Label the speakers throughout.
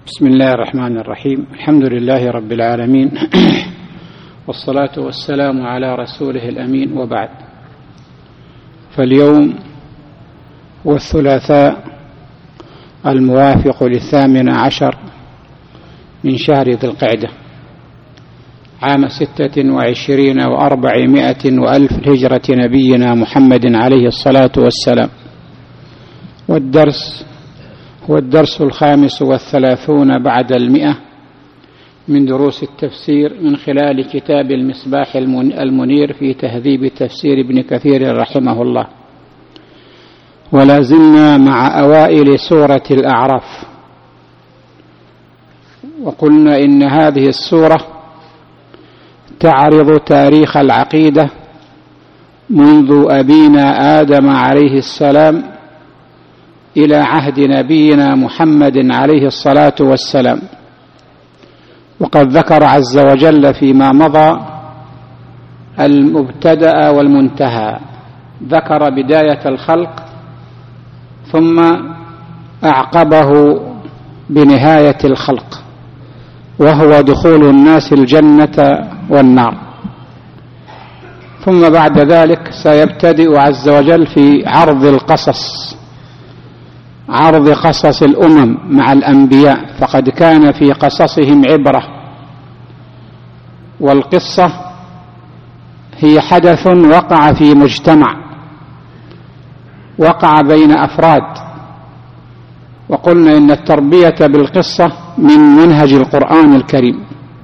Speaker 1: بسم الله الرحمن الرحيم. الحمد لله رب العالمين والصلاة والسلام على رسوله الأمين، وبعد. فاليوم هو الثلاثاء الموافق 18 من شهر ذي القعدة عام 26 و400 وألف الهجرة نبينا محمد عليه الصلاة والسلام. والدرس هو الدرس 35 بعد 100 من دروس التفسير من خلال كتاب المصباح المنير في تهذيب تفسير ابن كثير رحمه الله. ولا زلنا مع أوائل سورة الأعراف، وقلنا إن هذه السورة تعرض تاريخ العقيدة منذ أبينا آدم عليه السلام إلى عهد نبينا محمد عليه الصلاة والسلام. وقد ذكر عز وجل فيما مضى المبتدأ والمنتهى، ذكر بداية الخلق ثم أعقبه بنهاية الخلق، وهو دخول الناس الجنة والنار. ثم بعد ذلك سيبتدئ عز وجل في عرض قصص الأمم مع الأنبياء، فقد كان في قصصهم عبرة. والقصة هي حدث وقع في مجتمع، وقع بين أفراد. وقلنا إن التربية بالقصة من منهج القرآن الكريم،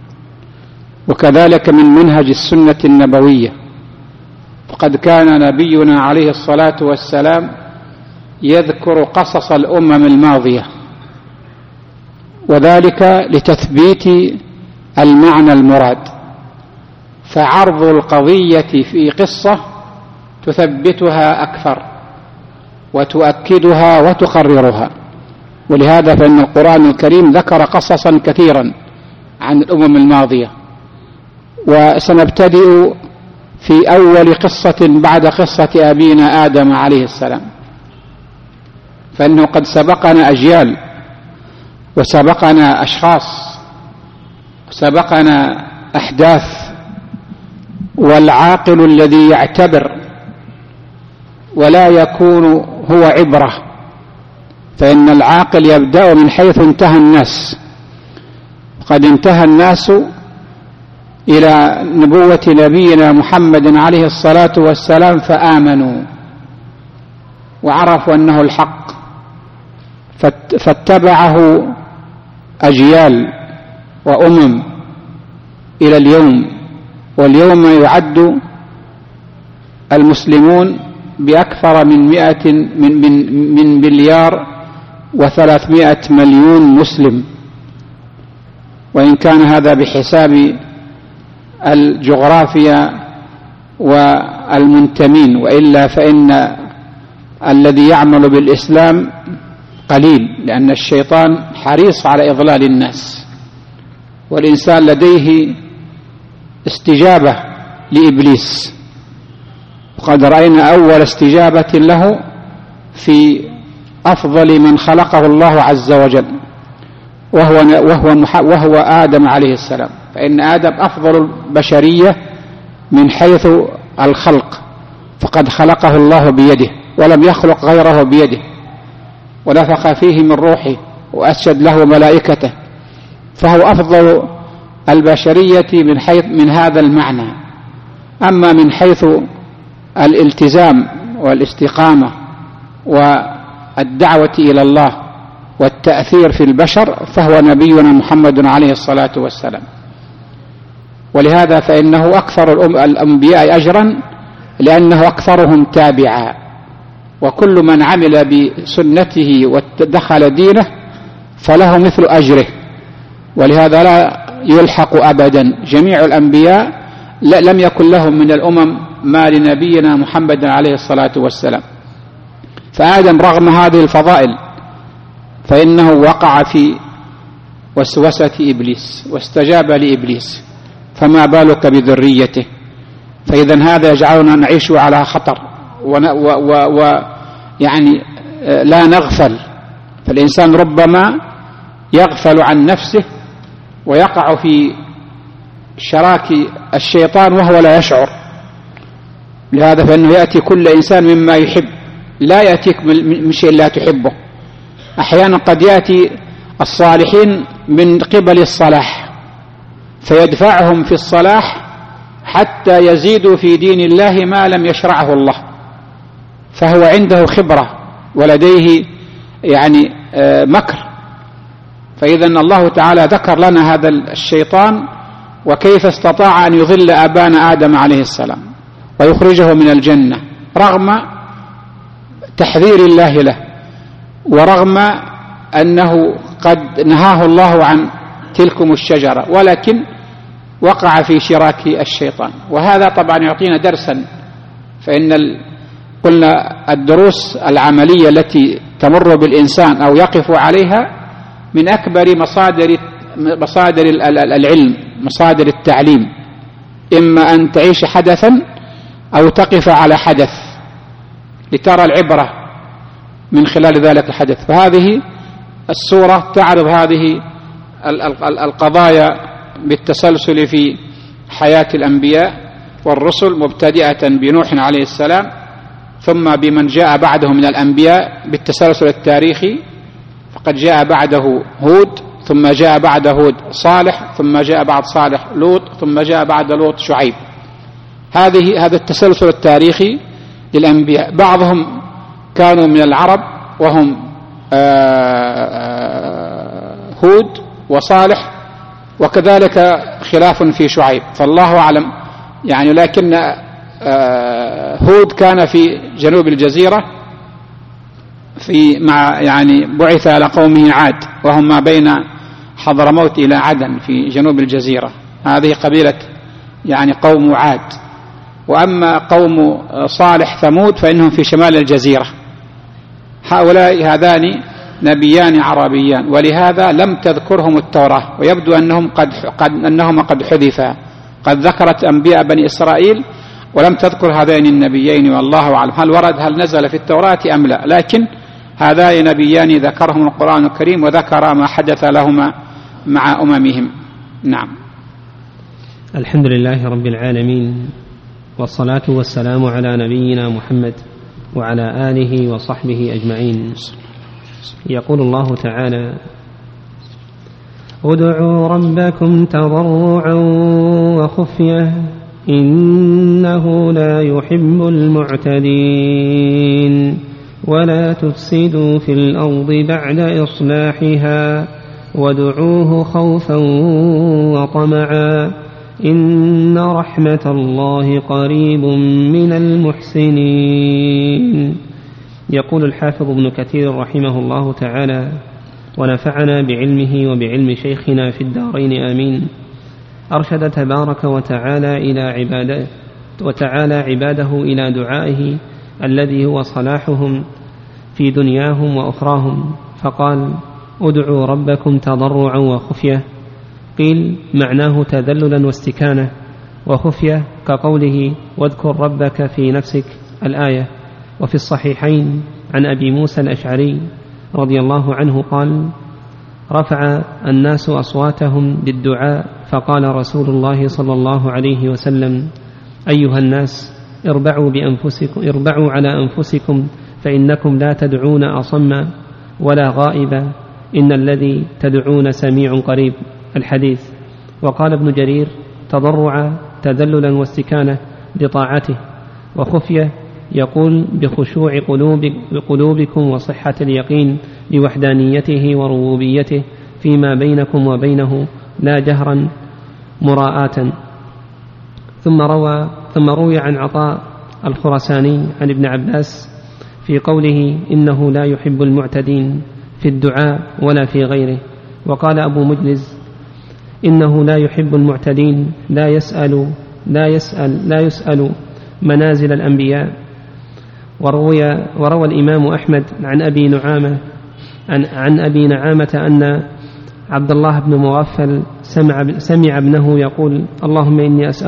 Speaker 1: وكذلك من منهج السنة النبوية. فقد كان نبينا عليه الصلاة والسلام يذكر قصص الأمم الماضية، وذلك لتثبيت المعنى المراد. فعرض القضية في قصة تثبتها أكثر وتؤكدها وتقررها. ولهذا فإن القرآن الكريم ذكر قصصا كثيرا عن الأمم الماضية. وسنبتدئ في أول قصة بعد قصة أبينا آدم عليه السلام، فإنه قد سبقنا أجيال وسبقنا أشخاص وسبقنا أحداث. والعاقل الذي يعتبر ولا يكون هو عبرة، فإن العاقل يبدأ من حيث انتهى الناس. قد انتهى الناس إلى نبوة نبينا محمد عليه الصلاة والسلام فآمنوا وعرفوا أنه الحق، فاتبعه أجيال وأمم إلى اليوم. واليوم يعد المسلمون بأكثر من 100 من مليار و300 مليون مسلم، وإن كان هذا بحساب الجغرافيا والمنتمين، وإلا فإن الذي يعمل بالإسلام قليل، لأن الشيطان حريص على إضلال الناس، والإنسان لديه استجابة لإبليس. وقد رأينا أول استجابة له في أفضل من خلقه الله عز وجل، وهو آدم عليه السلام. فإن آدم أفضل البشرية من حيث الخلق، فقد خلقه الله بيده ولم يخلق غيره بيده، ونفخ فيه من روحه وأسجد له ملائكته، فهو أفضل البشرية من هذا المعنى. أما من حيث الالتزام والاستقامة والدعوة إلى الله والتأثير في البشر فهو نبينا محمد عليه الصلاة والسلام. ولهذا فإنه أكثر الأنبياء أجرا، لأنه أكثرهم تابعا، وكل من عمل بسنته ودخل دينه فله مثل أجره. ولهذا لا يلحق أبدا جميع الأنبياء لم يكن لهم من الأمم ما لنبينا محمد عليه الصلاة والسلام. فآدم رغم هذه الفضائل فإنه وقع في وسوسة إبليس واستجاب لإبليس، فما بالك بذريته. فإذا هذا يجعلنا نعيش على خطر ويعني لا نغفل. فالإنسان ربما يغفل عن نفسه ويقع في شراك الشيطان وهو لا يشعر. لهذا فإنه يأتي كل إنسان مما يحب، لا يأتيك من شيء لا تحبه. أحيانا قد يأتي الصالحين من قبل الصلاح فيدفعهم في الصلاح حتى يزيدوا في دين الله ما لم يشرعه الله، فهو عنده خبرة ولديه يعني مكر. فإذا الله تعالى ذكر لنا هذا الشيطان وكيف استطاع أن يضل أبانا آدم عليه السلام ويخرجه من الجنة رغم تحذير الله له، ورغم أنه قد نهاه الله عن تلكم الشجرة، ولكن وقع في شراك الشيطان. وهذا طبعا يعطينا درسا، فإن قلنا الدروس العملية التي تمر بالإنسان أو يقف عليها من أكبر مصادر العلم، مصادر التعليم، إما أن تعيش حدثا أو تقف على حدث لترى العبرة من خلال ذلك الحدث. فهذه السورة تعرض هذه القضايا بالتسلسل في حياة الأنبياء والرسل، مبتدئة بنوح عليه السلام، ثم بمن جاء بعده من الأنبياء بالتسلسل التاريخي، فقد جاء بعده هود، ثم جاء بعد هود صالح، ثم جاء بعد صالح لوط، ثم جاء بعد لوط شعيب. هذا التسلسل التاريخي للأنبياء. بعضهم كانوا من العرب وهم هود وصالح، وكذلك خلاف في شعيب، فالله أعلم يعني. لكن هود كان في جنوب الجزيرة مع يعني بعث على قومه عاد، وهم ما بين حضرموت إلى عدن في جنوب الجزيرة. هذه قبيلة يعني قوم عاد. وأما قوم صالح ثمود فإنهم في شمال الجزيرة. هؤلاء هذان نبيان عربيان، ولهذا لم تذكرهم التوراة، ويبدو أنهم قد حذفا. قد ذكرت أنبياء بني إسرائيل ولم تذكر هذين النبيين، والله أعلم هل نزل في التوراة أم لا. لكن هذان نبيان ذكرهم القرآن الكريم، وذكر ما حدث لهما مع أممهم. نعم.
Speaker 2: الحمد لله رب العالمين، والصلاة والسلام على نبينا محمد وعلى آله وصحبه أجمعين. يقول الله تعالى: ادعوا ربكم تضرعا وخفية إنه لا يحب المعتدين ولا تفسدوا في الأرض بعد إصلاحها وادعوه خوفا وطمعا إن رحمة الله قريب من المحسنين. يقول الحافظ ابن كثير رحمه الله تعالى: ونفعنا بعلمه وبعلم شيخنا في الدارين آمين. أرشد تبارك وتعالى عباده إلى دعائه الذي هو صلاحهم في دنياهم وأخراهم، فقال: ادعوا ربكم تضرعا وخفية. قيل معناه تذللا واستكانة، وخفية كقوله: واذكر ربك في نفسك الآية. وفي الصحيحين عن أبي موسى الأشعري رضي الله عنه قال: رفع الناس أصواتهم بالدعاء فقال رسول الله صلى الله عليه وسلم: أيها الناس اربعوا على أنفسكم فإنكم لا تدعون أصم ولا غائبا، إن الذي تدعون سميع قريب. الحديث. وقال ابن جرير: تضرع تذللا واستكانة لطاعته، وخفية يقول بخشوع قلوبكم وصحة اليقين لوحدانيته وربوبيته فيما بينكم وبينه لا جهرا مراءة. ثم روي عن عطاء الخرساني عن ابن عباس في قوله: إنه لا يحب المعتدين في الدعاء ولا في غيره. وقال أبو مجلس: إنه لا يحب المعتدين لا يسأل منازل الأنبياء. وروى الإمام أحمد عن أبي نعامة أن عبد الله بن مغفل سمع ابنه يقول: اللهم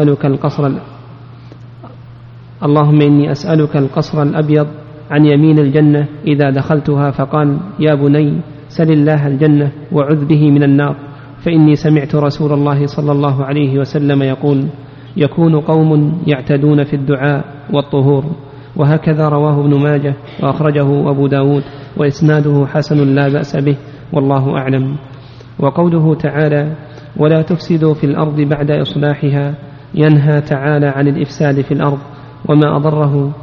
Speaker 2: إني أسألك القصر الأبيض عن يمين الجنة إذا دخلتها، فقال: يا بني سل الله الجنة وعذ به من النار، فإني سمعت رسول الله صلى الله عليه وسلم يقول: يكون قوم يعتدون في الدعاء والطهور. وهكذا رواه ابن ماجه وأخرجه أبو داود وإسناده حسن لا بأس به، والله أعلم. وقوله تعالى: ولا تفسدوا في الأرض بعد إصلاحها، ينهى تعالى عن الإفساد في الأرض وما أضره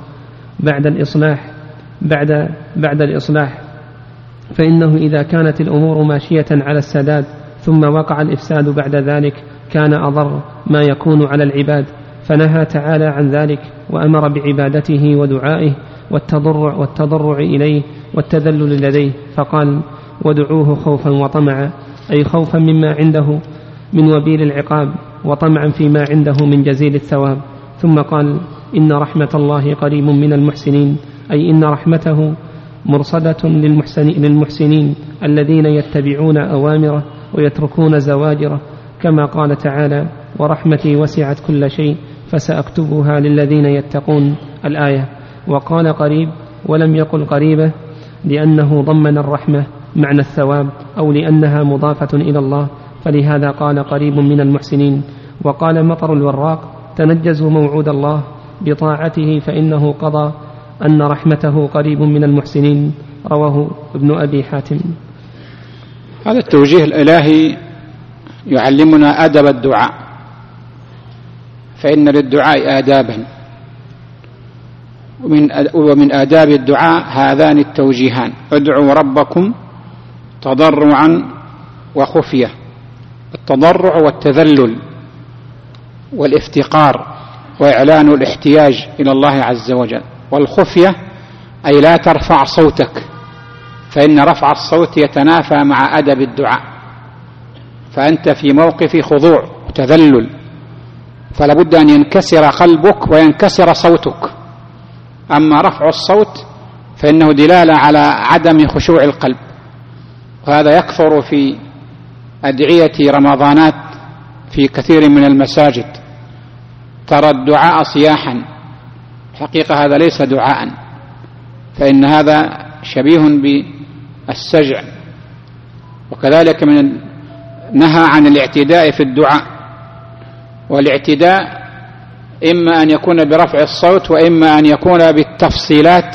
Speaker 2: بعد الإصلاح، فإنه إذا كانت الأمور ماشية على السداد ثم وقع الإفساد بعد ذلك كان أضر ما يكون على العباد، فنهى تعالى عن ذلك وأمر بعبادته ودعائه والتضرع إليه والتذلل لديه، فقال: ودعوه خوفا وطمعا، أي خوفا مما عنده من وبيل العقاب وطمعا فيما عنده من جزيل الثواب. ثم قال: إن رحمة الله قريب من المحسنين، أي إن رحمته مرصدة للمحسنين الذين يتبعون أوامره ويتركون زواجره، كما قال تعالى: ورحمتي وسعت كل شيء فسأكتبها للذين يتقون، الآية. وقال قريب ولم يقل قريبة لأنه ضمن الرحمة معنى الثواب أو لأنها مضافة إلى الله، فلهذا قال قريب من المحسنين. وقال مطر الوراق: تنجزوا موعود الله بطاعته فإنه قضى أن رحمته قريب من المحسنين، رواه ابن أبي حاتم.
Speaker 1: هذا التوجيه الإلهي يعلمنا أدب الدعاء، فإن للدعاء آدابا، ومن آداب الدعاء هذان التوجيهان: ادعوا ربكم تضرعا وخفية. التضرع والتذلل والافتقار وإعلان الاحتياج إلى الله عز وجل، والخفية أي لا ترفع صوتك، فإن رفع الصوت يتنافى مع أدب الدعاء، فأنت في موقف خضوع وتذلل، فلا بد أن ينكسر قلبك وينكسر صوتك. أما رفع الصوت فإنه دلالة على عدم خشوع القلب، وهذا يكثر في أدعية رمضانات في كثير من المساجد، ترى الدعاء صياحا، حقيقة هذا ليس دعاء، فإن هذا شبيه بالسجع. وكذلك نهى عن الاعتداء في الدعاء، والاعتداء إما أن يكون برفع الصوت وإما أن يكون بالتفصيلات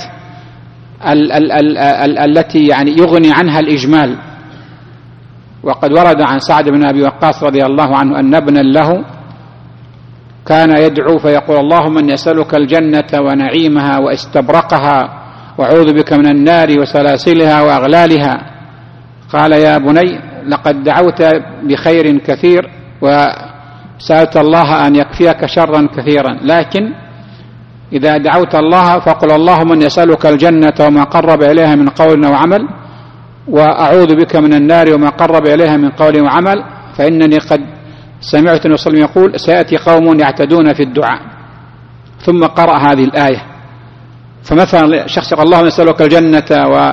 Speaker 1: التي يعني يغني عنها الإجمال. وقد ورد عن سعد بن أبي وقاص رضي الله عنه أن ابنا له كان يدعو فيقول: اللهم إني أسألك الجنة ونعيمها واستبرقها وأعوذ بك من النار وسلاسلها وأغلالها. قال: يا بني لقد دعوت بخير كثير وسألت الله أن يكفيك شرا كثيرا، لكن إذا دعوت الله فقل: اللهم إني أسألك الجنة وما قرب إليها من قول وعمل، وأعوذ بك من النار وما قرب إليها من قول وعمل، فإنني قد سمعت النبي صلى الله عليه وسلم يقول: سيأتي قوم يعتدون في الدعاء. ثم قرأ هذه الآية. فمثلا شخص يقول: اللهم نسألك الجنة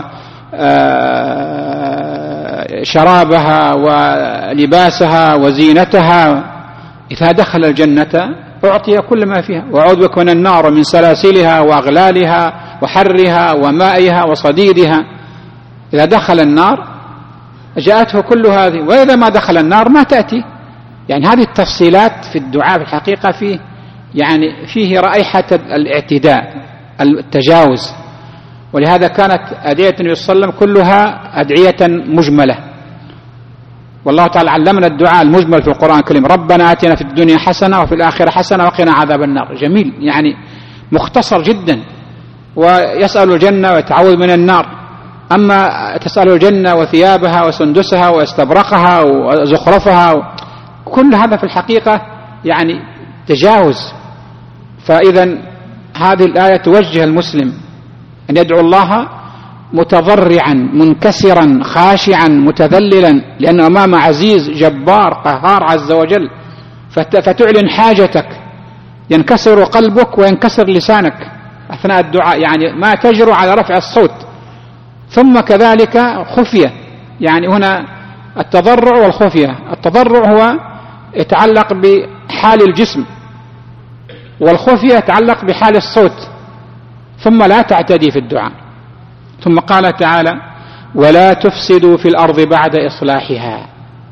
Speaker 1: وشرابها ولباسها وزينتها، إذا دخل الجنة أعطي كل ما فيها، وأعوذ بك من النار من سلاسلها وأغلالها وحرها ومائها وصديدها. إذا دخل النار جاءته كل هذه، وإذا ما دخل النار ما تأتي. يعني هذه التفصيلات في الدعاء في الحقيقة فيه رائحة الاعتداء، التجاوز. ولهذا كانت أدعية النبي صلى الله عليه وسلم كلها أدعية مجملة، والله تعالى علمنا الدعاء المجمل في القرآن الكريم: ربنا آتنا في الدنيا حسنة وفي الآخرة حسنة وقنا عذاب النار. جميل، يعني مختصر جدا. ويسأل الجنة ويتعوذ من النار. أما تسأل الجنة وثيابها وسندسها واستبرقها وزخرفها، كل هذا في الحقيقة يعني تجاوز. فإذا هذه الآية توجه المسلم أن يدعو الله متضرعا منكسرا خاشعا متذللا، لأنه أمام عزيز جبار قهار عز وجل، فتعلن حاجتك، ينكسر قلبك وينكسر لسانك أثناء الدعاء، يعني ما تجرؤ على رفع الصوت. ثم كذلك خفية، يعني هنا التضرع والخفية. التضرع هو يتعلق بحال الجسم، والخفية يتعلق بحال الصوت، ثم لا تعتدي في الدعاء. ثم قال تعالى: ولا تفسدوا في الأرض بعد إصلاحها.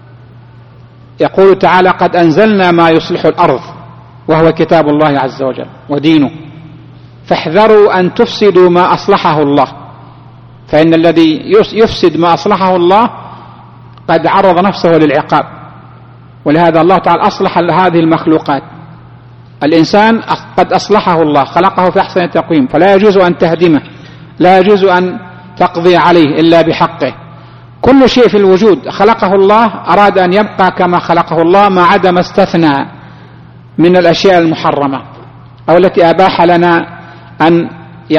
Speaker 1: يقول تعالى قد أنزلنا ما يصلح الأرض وهو كتاب الله عز وجل ودينه، فاحذروا أن تفسدوا ما أصلحه الله، فإن الذي يفسد ما أصلحه الله قد عرض نفسه للعقاب. ولهذا الله تعالى أصلح هذه المخلوقات. الإنسان قد أصلحه الله، خلقه في أحسن تقويم، فلا يجوز أن تهدمه، لا يجوز أن تقضي عليه إلا بحقه. كل شيء في الوجود خلقه الله، أراد أن يبقى كما خلقه الله ما عدا ما استثنى من الأشياء المحرمة أو التي أباح لنا أن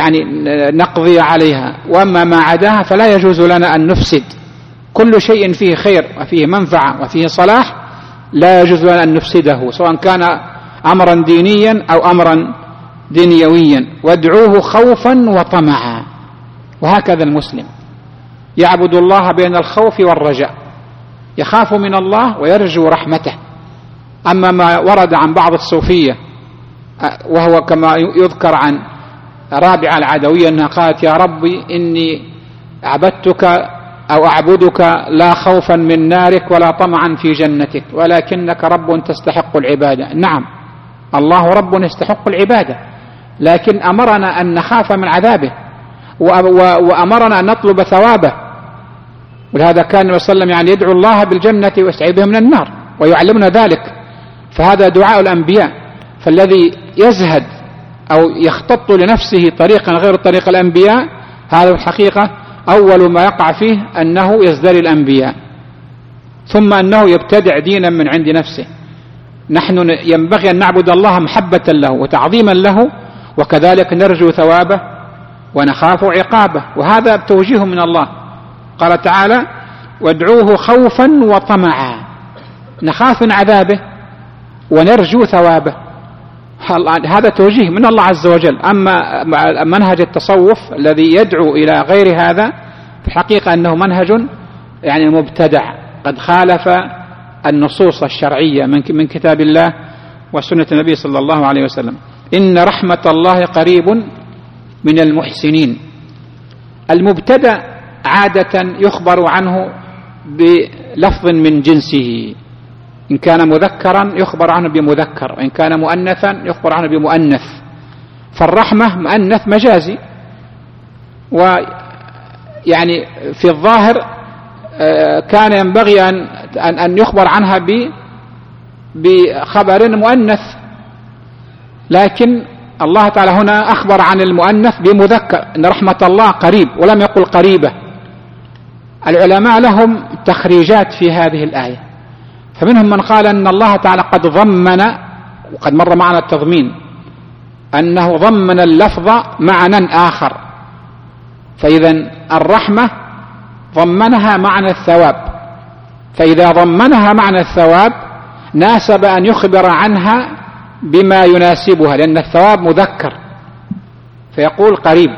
Speaker 1: نقضي عليها، وأما ما عداها فلا يجوز لنا أن نفسد. كل شيء فيه خير وفيه منفعة وفيه صلاح لا يجوز لنا أن نفسده، سواء كان أمرا دينيا أو أمرا دنيويا. وادعوه خوفا وطمعا. وهكذا المسلم يعبد الله بين الخوف والرجاء، يخاف من الله ويرجو رحمته. أما ما ورد عن بعض الصوفية وهو كما يذكر عن رابعة العدوية أنها قالت يا ربي إني عبدتك أو أعبدك لا خوفا من نارك ولا طمعا في جنتك، ولكنك رب تستحق العبادة. نعم، الله رب يستحق العبادة، لكن أمرنا أن نخاف من عذابه وأمرنا أن نطلب ثوابه. ولهذا كان النبي صلى الله عليه وسلم يدعو الله بالجنة ويستعيذ من النار ويعلمنا ذلك. فهذا دعاء الأنبياء. فالذي يزهد أو يختط لنفسه طريقا غير طريق الأنبياء هذا الحقيقة أول ما يقع فيه أنه يزدري الأنبياء، ثم أنه يبتدع دينا من عند نفسه. نحن ينبغي أن نعبد الله محبة له وتعظيما له، وكذلك نرجو ثوابه ونخاف عقابه، وهذا توجيه من الله. قال تعالى وادعوه خوفا وطمعا، نخاف من عذابه ونرجو ثوابه. هذا توجيه من الله عز وجل. أما منهج التصوف الذي يدعو إلى غير هذا في الحقيقة أنه منهج مبتدع، قد خالف النصوص الشرعية من كتاب الله وسنة النبي صلى الله عليه وسلم. إن رحمة الله قريب من المحسنين. المبتدأ عادة يخبر عنه بلفظ من جنسه، إن كان مذكرا يخبر عنه بمذكر، وإن كان مؤنثا يخبر عنه بمؤنث. فالرحمة مؤنث مجازي، في الظاهر كان ينبغي أن يخبر عنها بخبر مؤنث، لكن الله تعالى هنا أخبر عن المؤنث بمذكر، إن رحمة الله قريب، ولم يقل قريبة. العلماء لهم تخريجات في هذه الآية، فمنهم من قال أن الله تعالى قد ضمن، وقد مر معنا التضمين، أنه ضمن اللفظ معنى آخر. فإذا الرحمة ضمنها معنى الثواب، فإذا ضمنها معنى الثواب ناسب أن يخبر عنها بما يناسبها، لأن الثواب مذكر فيقول قريب.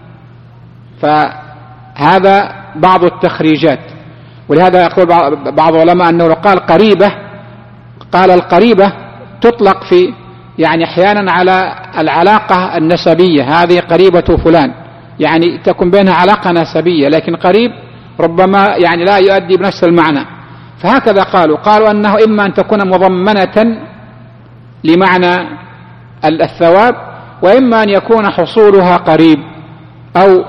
Speaker 1: فهذا بعض التخريجات. ولهذا يقول بعض العلماء أنه لو قال قريبة، قال القريبة تطلق في أحيانا على العلاقة النسبية، هذه قريبة فلان، تكون بينها علاقة نسبية، لكن قريب ربما لا يؤدي بنفس المعنى. فهكذا قالوا أنه إما أن تكون مضمنة لمعنى الثواب، وإما أن يكون حصولها قريب، أو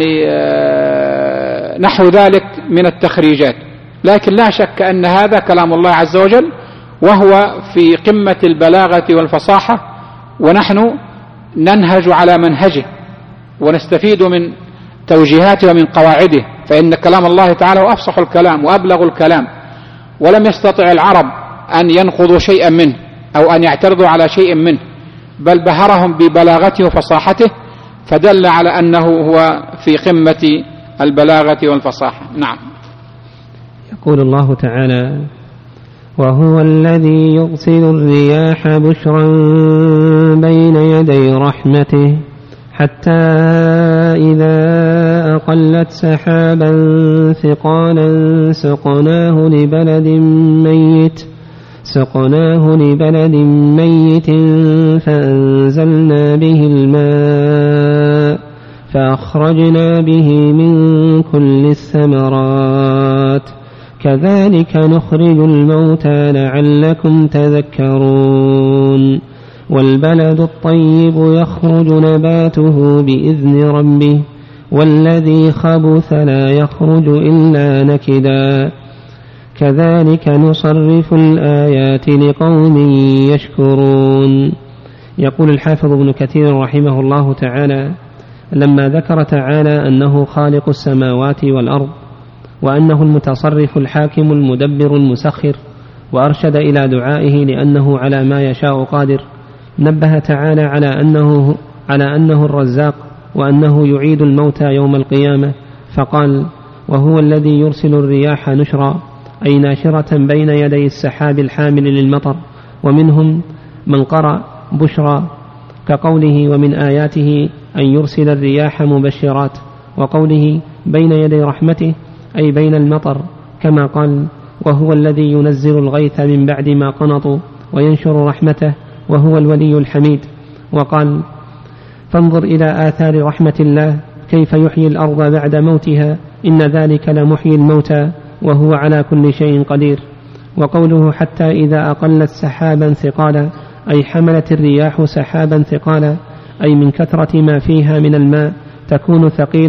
Speaker 1: نحو ذلك من التخريجات. لكن لا شك أن هذا كلام الله عز وجل، وهو في قمة البلاغة والفصاحة، ونحن ننهج على منهجه ونستفيد من توجيهاته ومن قواعده. فإن كلام الله تعالى هو أفصح الكلام وأبلغ الكلام، ولم يستطع العرب أن ينقضوا شيئا منه أو أن يعترضوا على شيء منه، بل بهرهم ببلاغته وفصاحته، فدل على أنه هو في قمة البلاغة والفصاحة. نعم.
Speaker 2: يقول الله تعالى وهو الذي يرسل الرياح بشرا بين يدي رحمته حتى إذا أقلت سحابا ثقالا سقناه لبلد ميت فأنزلنا به الماء فأخرجنا به من كل الثمرات كذلك نخرج الموتى لعلكم تذكرون والبلد الطيب يخرج نباته بإذن ربه والذي خبث لا يخرج إلا نكدا كذلك نصرف الآيات لقوم يشكرون. يقول الحافظ ابن كثير رحمه الله تعالى: لما ذكر تعالى أنه خالق السماوات والأرض وأنه المتصرف الحاكم المدبر المسخر، وأرشد إلى دعائه لأنه على ما يشاء قادر، نبه تعالى على أنه الرزاق وأنه يعيد الموتى يوم القيامة، فقال: وهو الذي يرسل الرياح نشرا، أي ناشرة بين يدي السحاب الحامل للمطر، ومنهم من قرأ بشرا، كقوله: ومن آياته أن يرسل الرياح مبشرات، وقوله: بين يدي رحمته، أي بين المطر، كما قال: وهو الذي ينزل الغيث من بعد ما قنطوا وينشر رحمته وهو الولي الحميد. وقال: فانظر إلى آثار رحمة الله كيف يحيي الأرض بعد موتها إن ذلك لمحيي الموتى وهو على كل شيء قدير. وقوله: حتى إذا أقلت سحابا ثقالا، أي حملت الرياح سحابا ثقالا، أي من كثرة ما فيها من الماء تكون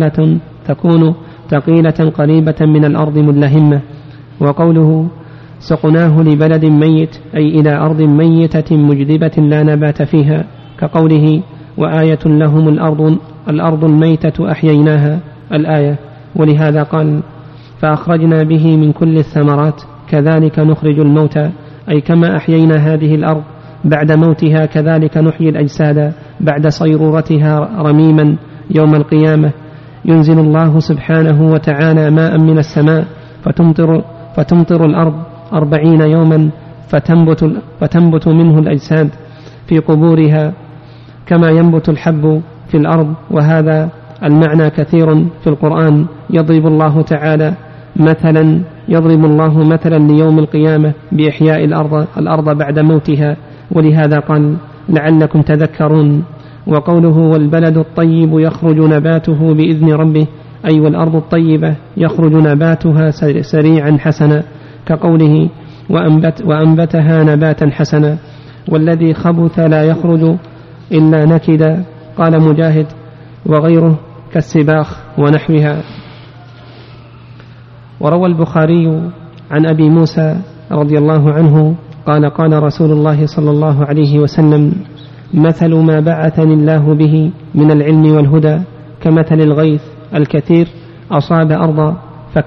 Speaker 2: ثقيلة قريبة من الأرض ملهمة. وقوله: سقناه لبلد ميت، أي إلى أرض ميتة مجدبة لا نبات فيها، كقوله: وآية لهم الأرض الميتة أحييناها، الآية. ولهذا قال: فأخرجنا به من كل الثمرات كذلك نخرج الموتى، أي كما أحيينا هذه الأرض بعد موتها كذلك نحيي الأجساد بعد صيرورتها رميما يوم القيامة. ينزل الله سبحانه وتعالى ماء من السماء فتمطر الأرض 40 يوما فتنبت منه الأجساد في قبورها كما ينبت الحب في الأرض. وهذا المعنى كثير في القرآن. يضرب الله مثلا ليوم القيامة بإحياء الأرض بعد موتها، ولهذا قال: لعلكم تذكرون. وقوله: والبلد الطيب يخرج نباته بإذن ربه، أي والأرض الطيبة يخرج نباتها سريعا حسنا، كقوله: وأنبتها نباتا حسنا. والذي خبث لا يخرج إلا نكدا، قال مجاهد وغيره كالسباخ ونحوها. وروى البخاري عن أبي موسى رضي الله عنه قال: قال رسول الله صلى الله عليه وسلم: مثل ما بعثني الله به من العلم والهدى كمثل الغيث الكثير أصاب أرضا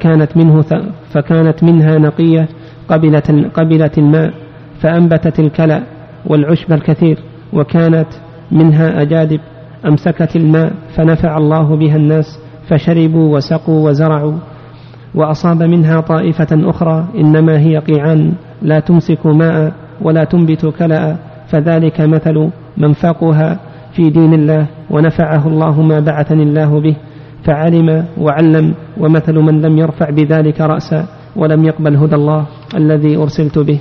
Speaker 2: فكانت منها نقية قبلت الماء فأنبتت الكلأ والعشب الكثير، وكانت منها أجادب أمسكت الماء فنفع الله بها الناس فشربوا وسقوا وزرعوا. وأصاب منها طائفة أخرى إنما هي قيعان لا تمسك ماء ولا تنبت كلأ، فذلك مثل من فقها في دين الله ونفعه الله ما بعثني الله به فعلم وعلم، ومثل من لم يرفع بذلك رأسا ولم يقبل هدى الله الذي أرسلت به.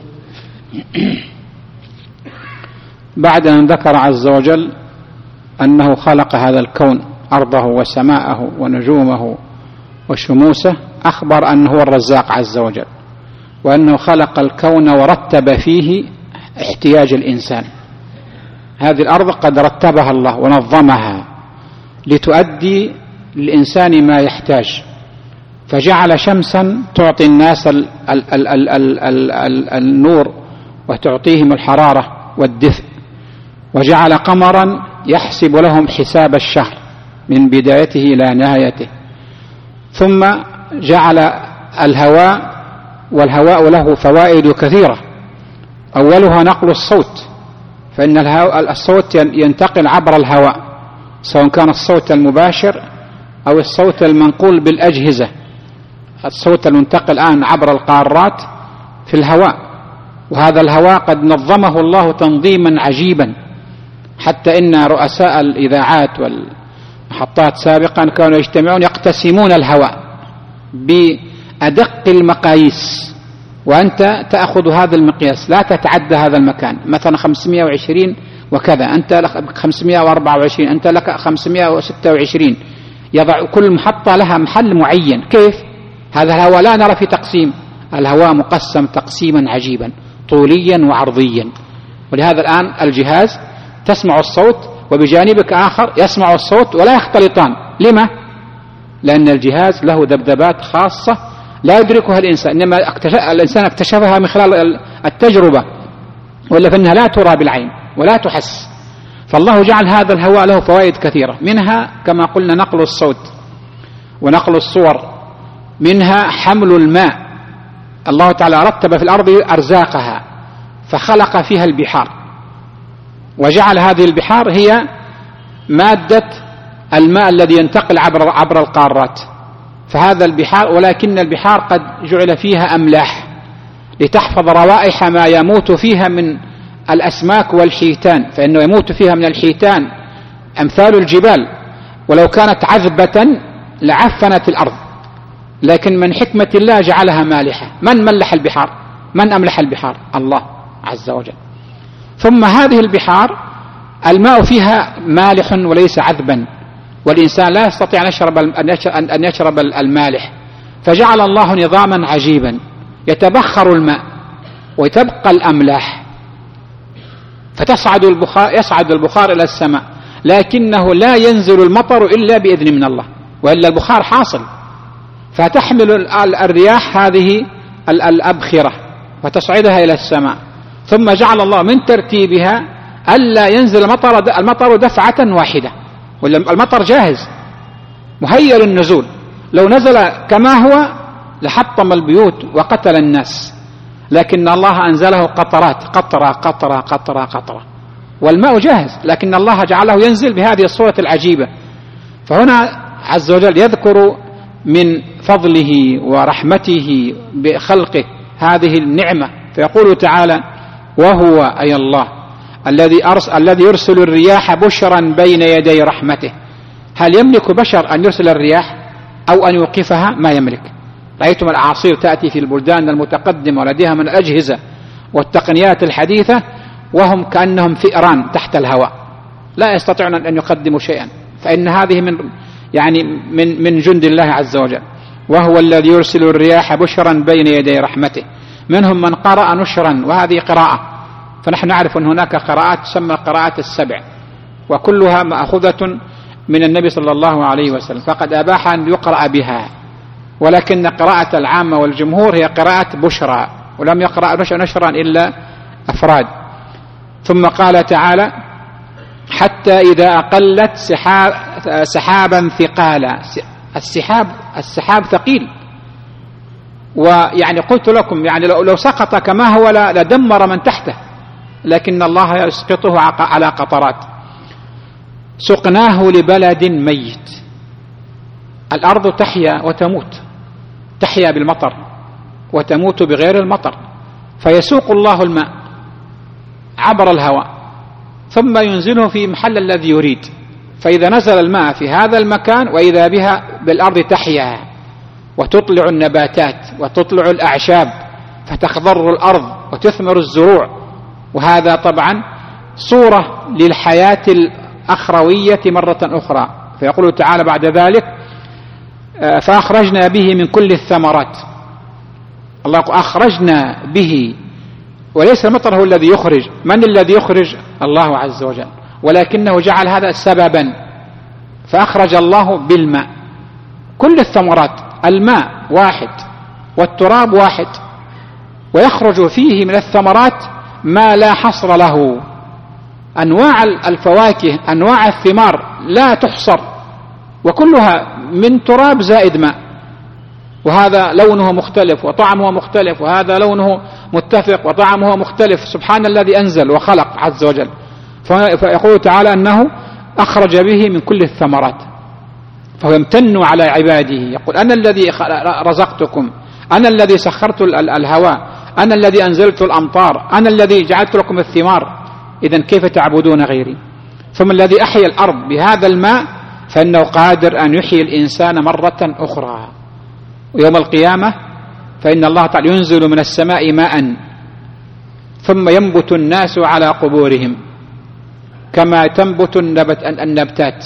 Speaker 1: بعد أن ذكر عز وجل أنه خلق هذا الكون أرضه وسماءه ونجومه وشموسه، أخبر أنه هو الرزاق عز وجل، وأنه خلق الكون ورتب فيه احتياج الإنسان. هذه الأرض قد رتبها الله ونظمها لتؤدي للإنسان ما يحتاج، فجعل شمسا تعطي الناس النور وتعطيهم الحرارة والدفء، وجعل قمرا يحسب لهم حساب الشهر من بدايته إلى نهايته، ثم جعل الهواء، والهواء له فوائد كثيرة، أولها نقل الصوت، فإن الصوت ينتقل عبر الهواء، سواء كان الصوت المباشر أو الصوت المنقول بالأجهزة. الصوت المنتقل الآن عبر القارات في الهواء، وهذا الهواء قد نظمه الله تنظيما عجيبا، حتى إن رؤساء الإذاعات والمحطات سابقا كانوا يجتمعون يقتسمون الهواء بأدق المقاييس، وأنت تأخذ هذا المقياس لا تتعدى هذا المكان، مثلا 520 وكذا، أنت لك 524، أنت لك 526، يضع كل محطة لها محل معين. كيف؟ هذا الهواء لا نرى في تقسيم، الهواء مقسم تقسيما عجيبا طوليا وعرضيا. ولهذا الآن الجهاز تسمع الصوت وبجانبك آخر يسمع الصوت ولا يختلطان. لما؟ لأن الجهاز له ذبذبات خاصة لا يدركها الإنسان، إنما الإنسان اكتشفها من خلال التجربة، ولا فإنها لا ترى بالعين ولا تحس. فالله جعل هذا الهواء له فوائد كثيرة، منها كما قلنا نقل الصوت ونقل الصور، منها حمل الماء. الله تعالى رتب في الأرض أرزاقها فخلق فيها البحار، وجعل هذه البحار هي مادة الماء الذي ينتقل عبر القارات. فهذا البحار، ولكن البحار قد جعل فيها أملاح لتحفظ روائح ما يموت فيها من الأسماك والحيتان، فإنه يموت فيها من الحيتان أمثال الجبال، ولو كانت عذبة لعفنت الأرض، لكن من حكمة الله جعلها مالحة. من ملح البحار؟ من أملح البحار؟ الله عز وجل. ثم هذه البحار الماء فيها مالح وليس عذبا، والإنسان لا يستطيع أن يشرب المالح، فجعل الله نظاما عجيبا يتبخر الماء وتبقى الأملاح، يصعد البخار إلى السماء، لكنه لا ينزل المطر إلا بإذن من الله، وإلا البخار حاصل. فتحمل الرياح هذه الأبخرة وتصعدها إلى السماء، ثم جعل الله من ترتيبها ألا ينزل المطر دفعة واحدة، والمطر جاهز مهيأ للنزول، لو نزل كما هو لحطم البيوت وقتل الناس، لكن الله أنزله قطرات، قطرة قطرة قطرة قطرة، والماء جاهز، لكن الله جعله ينزل بهذه الصورة العجيبة. فهنا عز وجل يذكر من فضله ورحمته بخلقه هذه النعمة، فيقول تعالى: وهو أي الله الذي يرسل الرياح بشرا بين يدي رحمته. هل يملك بشر أن يرسل الرياح أو أن يوقفها؟ ما يملك. رأيتم الأعاصير تأتي في البلدان المتقدمة ولديها من الأجهزة والتقنيات الحديثة وهم كأنهم فئران تحت الهواء لا يستطيعون أن يقدموا شيئا، فإن هذه من جند الله عز وجل. وهو الذي يرسل الرياح بشرا بين يدي رحمته. منهم من قرأ نشرا، وهذه قراءة، فنحن نعرف أن هناك قراءات تسمى قراءات السبع، وكلها مأخوذة من النبي صلى الله عليه وسلم، فقد أباح أن يقرأ بها، ولكن قراءة العامة والجمهور هي قراءة بشرى، ولم يقرأ نشرا إلا أفراد. ثم قال تعالى: حتى إذا أقلت سحابا ثقالا. السحاب ثقيل، ويعني قلت لكم لو سقط كما هو لدمر من تحته، لكن الله يسقطه على قطرات. سقناه لبلد ميت. الأرض تحيا وتموت، تحيا بالمطر وتموت بغير المطر، فيسوق الله الماء عبر الهواء ثم ينزله في محل الذي يريد. فإذا نزل الماء في هذا المكان وإذا بها بالأرض تحيا وتطلع النباتات وتطلع الأعشاب فتخضر الأرض وتثمر الزروع، وهذا طبعا صورة للحياة الأخروية مرة أخرى. فيقول تعالى بعد ذلك: فأخرجنا به من كل الثمرات. الله أخرجنا به، وليس المطر هو الذي يخرج. من الذي يخرج؟ الله عز وجل، ولكنه جعل هذا سببا، فأخرج الله بالماء كل الثمرات. الماء واحد والتراب واحد، ويخرج فيه من الثمرات ما لا حصر له، أنواع الفواكه، أنواع الثمار لا تحصر، وكلها من تراب زائد ماء، وهذا لونه مختلف وطعمه مختلف، وهذا لونه متفق وطعمه مختلف. سبحان الذي أنزل وخلق عز وجل. فيقول تعالى أنه أخرج به من كل الثمرات، فهو يمتن على عباده، يقول: أنا الذي رزقتكم، أنا الذي سخرت الهواء، أنا الذي أنزلت الأمطار، أنا الذي جعلت لكم الثمار، إذن كيف تعبدون غيري؟ ثم الذي أحيا الأرض بهذا الماء فإنه قادر أن يحيي الإنسان مرة أخرى. ويوم القيامة فإن الله تعالى ينزل من السماء ماء ثم ينبت الناس على قبورهم كما تنبت النبتات،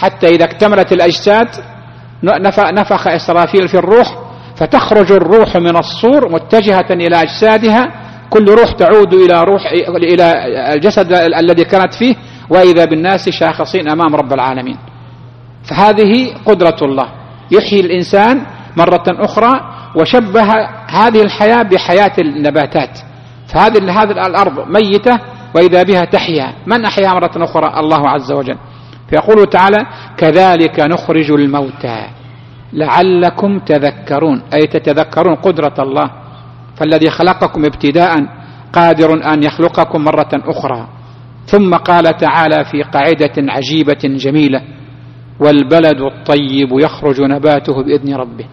Speaker 1: حتى إذا اكتملت الأجساد نفخ إسرافيل في الروح، فتخرج الروح من الصور متجهة إلى أجسادها، كل روح تعود إلى الجسد الذي كانت فيه، وإذا بالناس شاخصين أمام رب العالمين. فهذه قدرة الله، يحيي الإنسان مرة أخرى، وشبه هذه الحياة بحياة النباتات. فهذه الأرض ميتة وإذا بها تحيا، من أحياها مرة أخرى؟ الله عز وجل. فيقول تعالى: كذلك نخرج الموتى لعلكم تذكرون، أي تتذكرون قدرة الله، فالذي خلقكم ابتداء قادر أن يخلقكم مرة أخرى. ثم قال تعالى في قاعدة عجيبة جميلة: والبلد الطيب يخرج نباته بإذن ربه.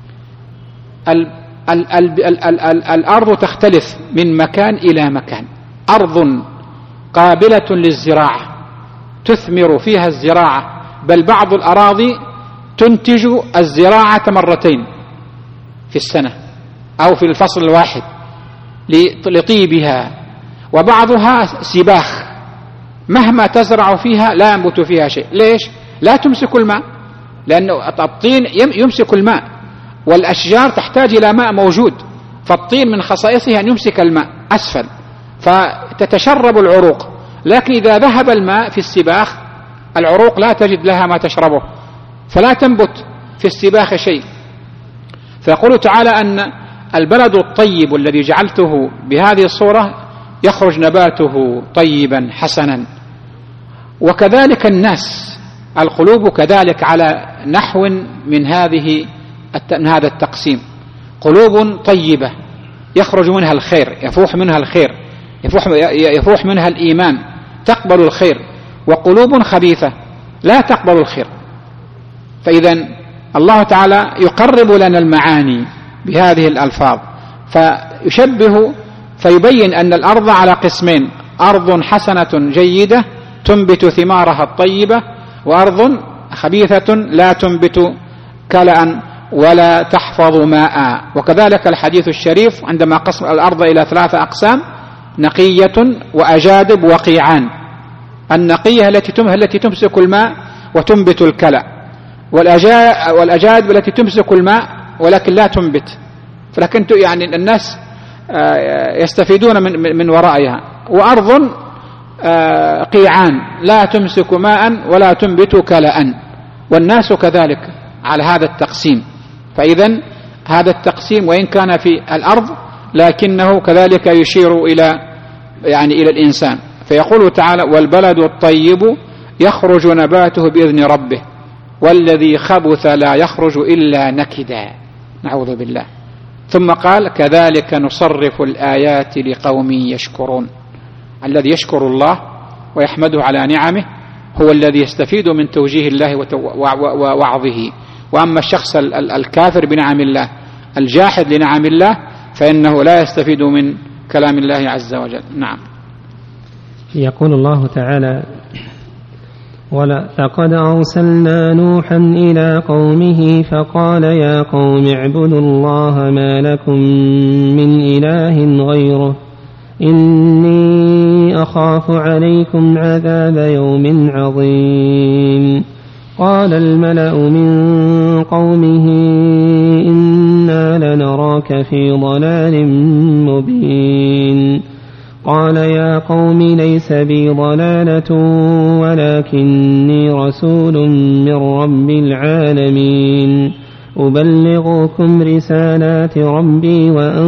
Speaker 1: الأرض تختلف من مكان إلى مكان، أرض قابلة للزراعة تثمر فيها الزراعة، بل بعض الأراضي تنتج الزراعة مرتين في السنة أو في الفصل الواحد لطيبها، وبعضها سباخ مهما تزرع فيها لا ينبت فيها شيء. ليش؟ لا تمسك الماء، لأنه الطين يمسك الماء، والأشجار تحتاج إلى ماء موجود، فالطين من خصائصه أن يمسك الماء أسفل فتتشرب العروق. لكن إذا ذهب الماء في السباخ العروق لا تجد لها ما تشربه، فلا تنبت في السباخ شيء. فيقول تعالى أن البلد الطيب الذي جعلته بهذه الصورة يخرج نباته طيبا حسنا. وكذلك الناس، القلوب كذلك على نحو من هذا التقسيم. قلوب طيبة يخرج منها الخير، يفوح منها الخير، يفوح منها الإيمان، تقبل الخير، وقلوب خبيثة لا تقبل الخير. فإذا الله تعالى يقرب لنا المعاني بهذه الألفاظ، فيشبه فيبين أن الأرض على قسمين: أرض حسنة جيدة تنبت ثمارها الطيبة، وأرض خبيثة لا تنبت كلأ ولا تحفظ ماء. وكذلك الحديث الشريف عندما قسم الأرض إلى 3 أقسام: نقية وأجادب وقيعان. النقية التي تمسك الماء وتنبت الكلأ، والأجادب التي تمسك الماء ولكن لا تنبت، فلكن يعني الناس يستفيدون من ورائها. وأرض قيعان لا تمسك ماء ولا تنبت كلأ، والناس كذلك على هذا التقسيم. فإذن هذا التقسيم وإن كان في الأرض لكنه كذلك يشير إلى الإنسان. فيقول تعالى: والبلد الطيب يخرج نباته بإذن ربه والذي خبث لا يخرج إلا نكدا. نعوذ بالله. ثم قال: كذلك نصرف الآيات لقوم يشكرون. الذي يشكر الله ويحمده على نعمه هو الذي يستفيد من توجيه الله ووعظه. وأما الشخص الكافر بنعم الله الجاحد لنعم الله فإنه لا يستفيد من كلام الله عز وجل. نعم.
Speaker 2: يقول الله تعالى: ولقد أرسلنا نوحا إلى قومه فقال يا قوم اعبدوا الله ما لكم من إله غيره إني أخاف عليكم عذاب يوم عظيم. قال الملأ من قومه إنا لنراك في ضلال مبين. قال يا قوم ليس بي ضلالة ولكني رسول من رب العالمين أبلغكم رسالات ربي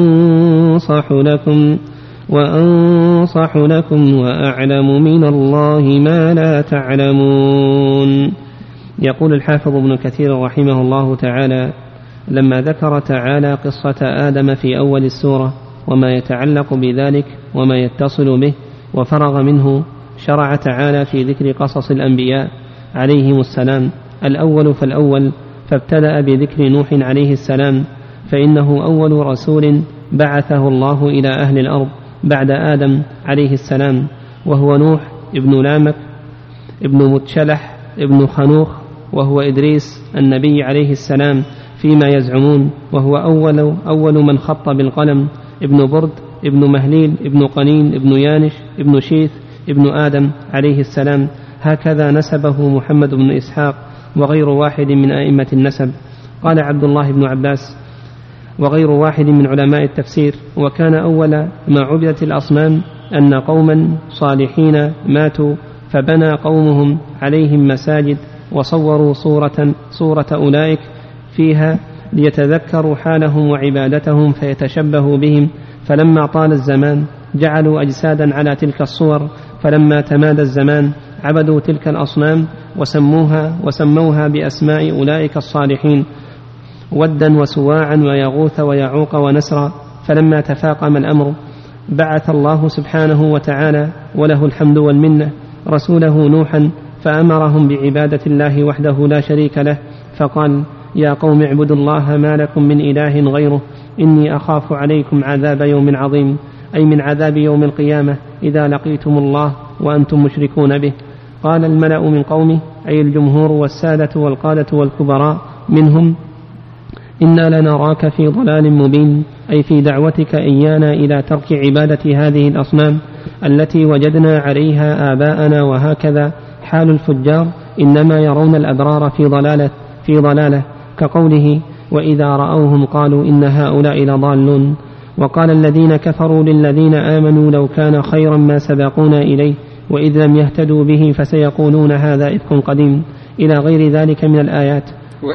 Speaker 2: وأنصح لكم وأعلم من الله ما لا تعلمون. يقول الحافظ ابن كثير رحمه الله تعالى: لما ذكر تعالى قصة آدم في أول السورة وما يتعلق بذلك وما يتصل به وفرغ منه، شرع تعالى في ذكر قصص الأنبياء عليهم السلام الأول فالأول، فابتدأ بذكر نوح عليه السلام، فإنه أول رسول بعثه الله إلى أهل الأرض بعد آدم عليه السلام، وهو نوح ابن لامك ابن متشلح ابن خنوخ، وهو إدريس النبي عليه السلام فيما يزعمون، وهو أول من خط بالقلم، ابن برد ابن مهليل ابن قنين ابن يانش ابن شيث ابن آدم عليه السلام. هكذا نسبه محمد بن إسحاق وغير واحد من أئمة النسب. قال عبد الله بن عباس وغير واحد من علماء التفسير: وكان أول ما عبدت الأصنام أن قوما صالحين ماتوا فبنى قومهم عليهم مساجد وصوروا صورة أولئك فيها ليتذكروا حالهم وعبادتهم فيتشبهوا بهم، فلما طال الزمان جعلوا أجسادا على تلك الصور، فلما تمادى الزمان عبدوا تلك الأصنام وسموها بأسماء أولئك الصالحين: ودا وسواعا ويغوث ويعوق ونسرا. فلما تفاقم الأمر بعث الله سبحانه وتعالى وله الحمد والمنة رسوله نوحا فأمرهم بعبادة الله وحده لا شريك له، فقال: يا قوم اعبدوا الله ما لكم من إله غيره إني أخاف عليكم عذاب يوم عظيم، أي من عذاب يوم القيامة إذا لقيتم الله وأنتم مشركون به. قال الملأ من قومه، أي الجمهور والسادة والقادة والكبراء منهم: إنا لنراك في ضلال مبين، أي في دعوتك إيانا إلى ترك عبادة هذه الأصنام التي وجدنا عليها آباءنا، وهكذا حال الفجار إنما يرون الأبرار في ضلالة كقوله: وإذا رأوهم قالوا إن هؤلاء لضالون. وقال الذين كفروا للذين آمنوا لو كان خيرا ما سبقونا إليه وإذ لم يهتدوا به فسيقولون هذا إفك قديم، إلى غير ذلك من الآيات.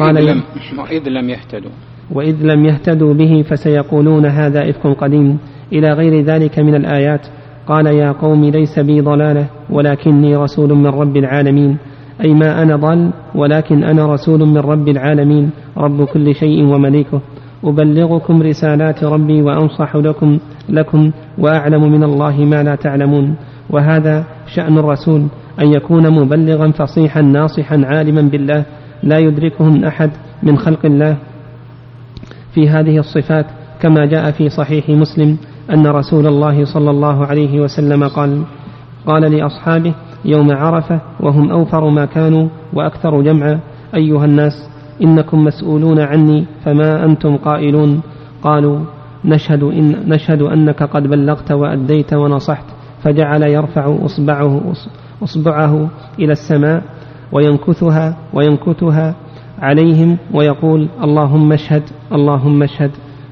Speaker 2: وإذ لم يهتدوا به فسيقولون هذا إفك قديم، إلى غير ذلك من الآيات. قال: يا قوم ليس بي ضلالة ولكني رسول من رب العالمين، أي ما أنا ضال ولكن أنا رسول من رب العالمين رب كل شيء ومليكه، أبلغكم رسالات ربي وأنصح لكم وأعلم من الله ما لا تعلمون. وهذا شأن الرسول، أن يكون مبلغا فصيحا ناصحا عالما بالله لا يدركهم أحد من خلق الله في هذه الصفات، كما جاء في صحيح مسلم أن رسول الله صلى الله عليه وسلم قال لأصحابه يوم عرفة وهم أوفر ما كانوا وأكثر جمعا: أيها الناس إنكم مسؤولون عني فما أنتم قائلون؟ قالوا: نشهد أنك قد بلغت وأديت ونصحت. فجعل يرفع أصبعه إلى السماء وينكثها عليهم ويقول: اللهم اشهد اللهم اشهد.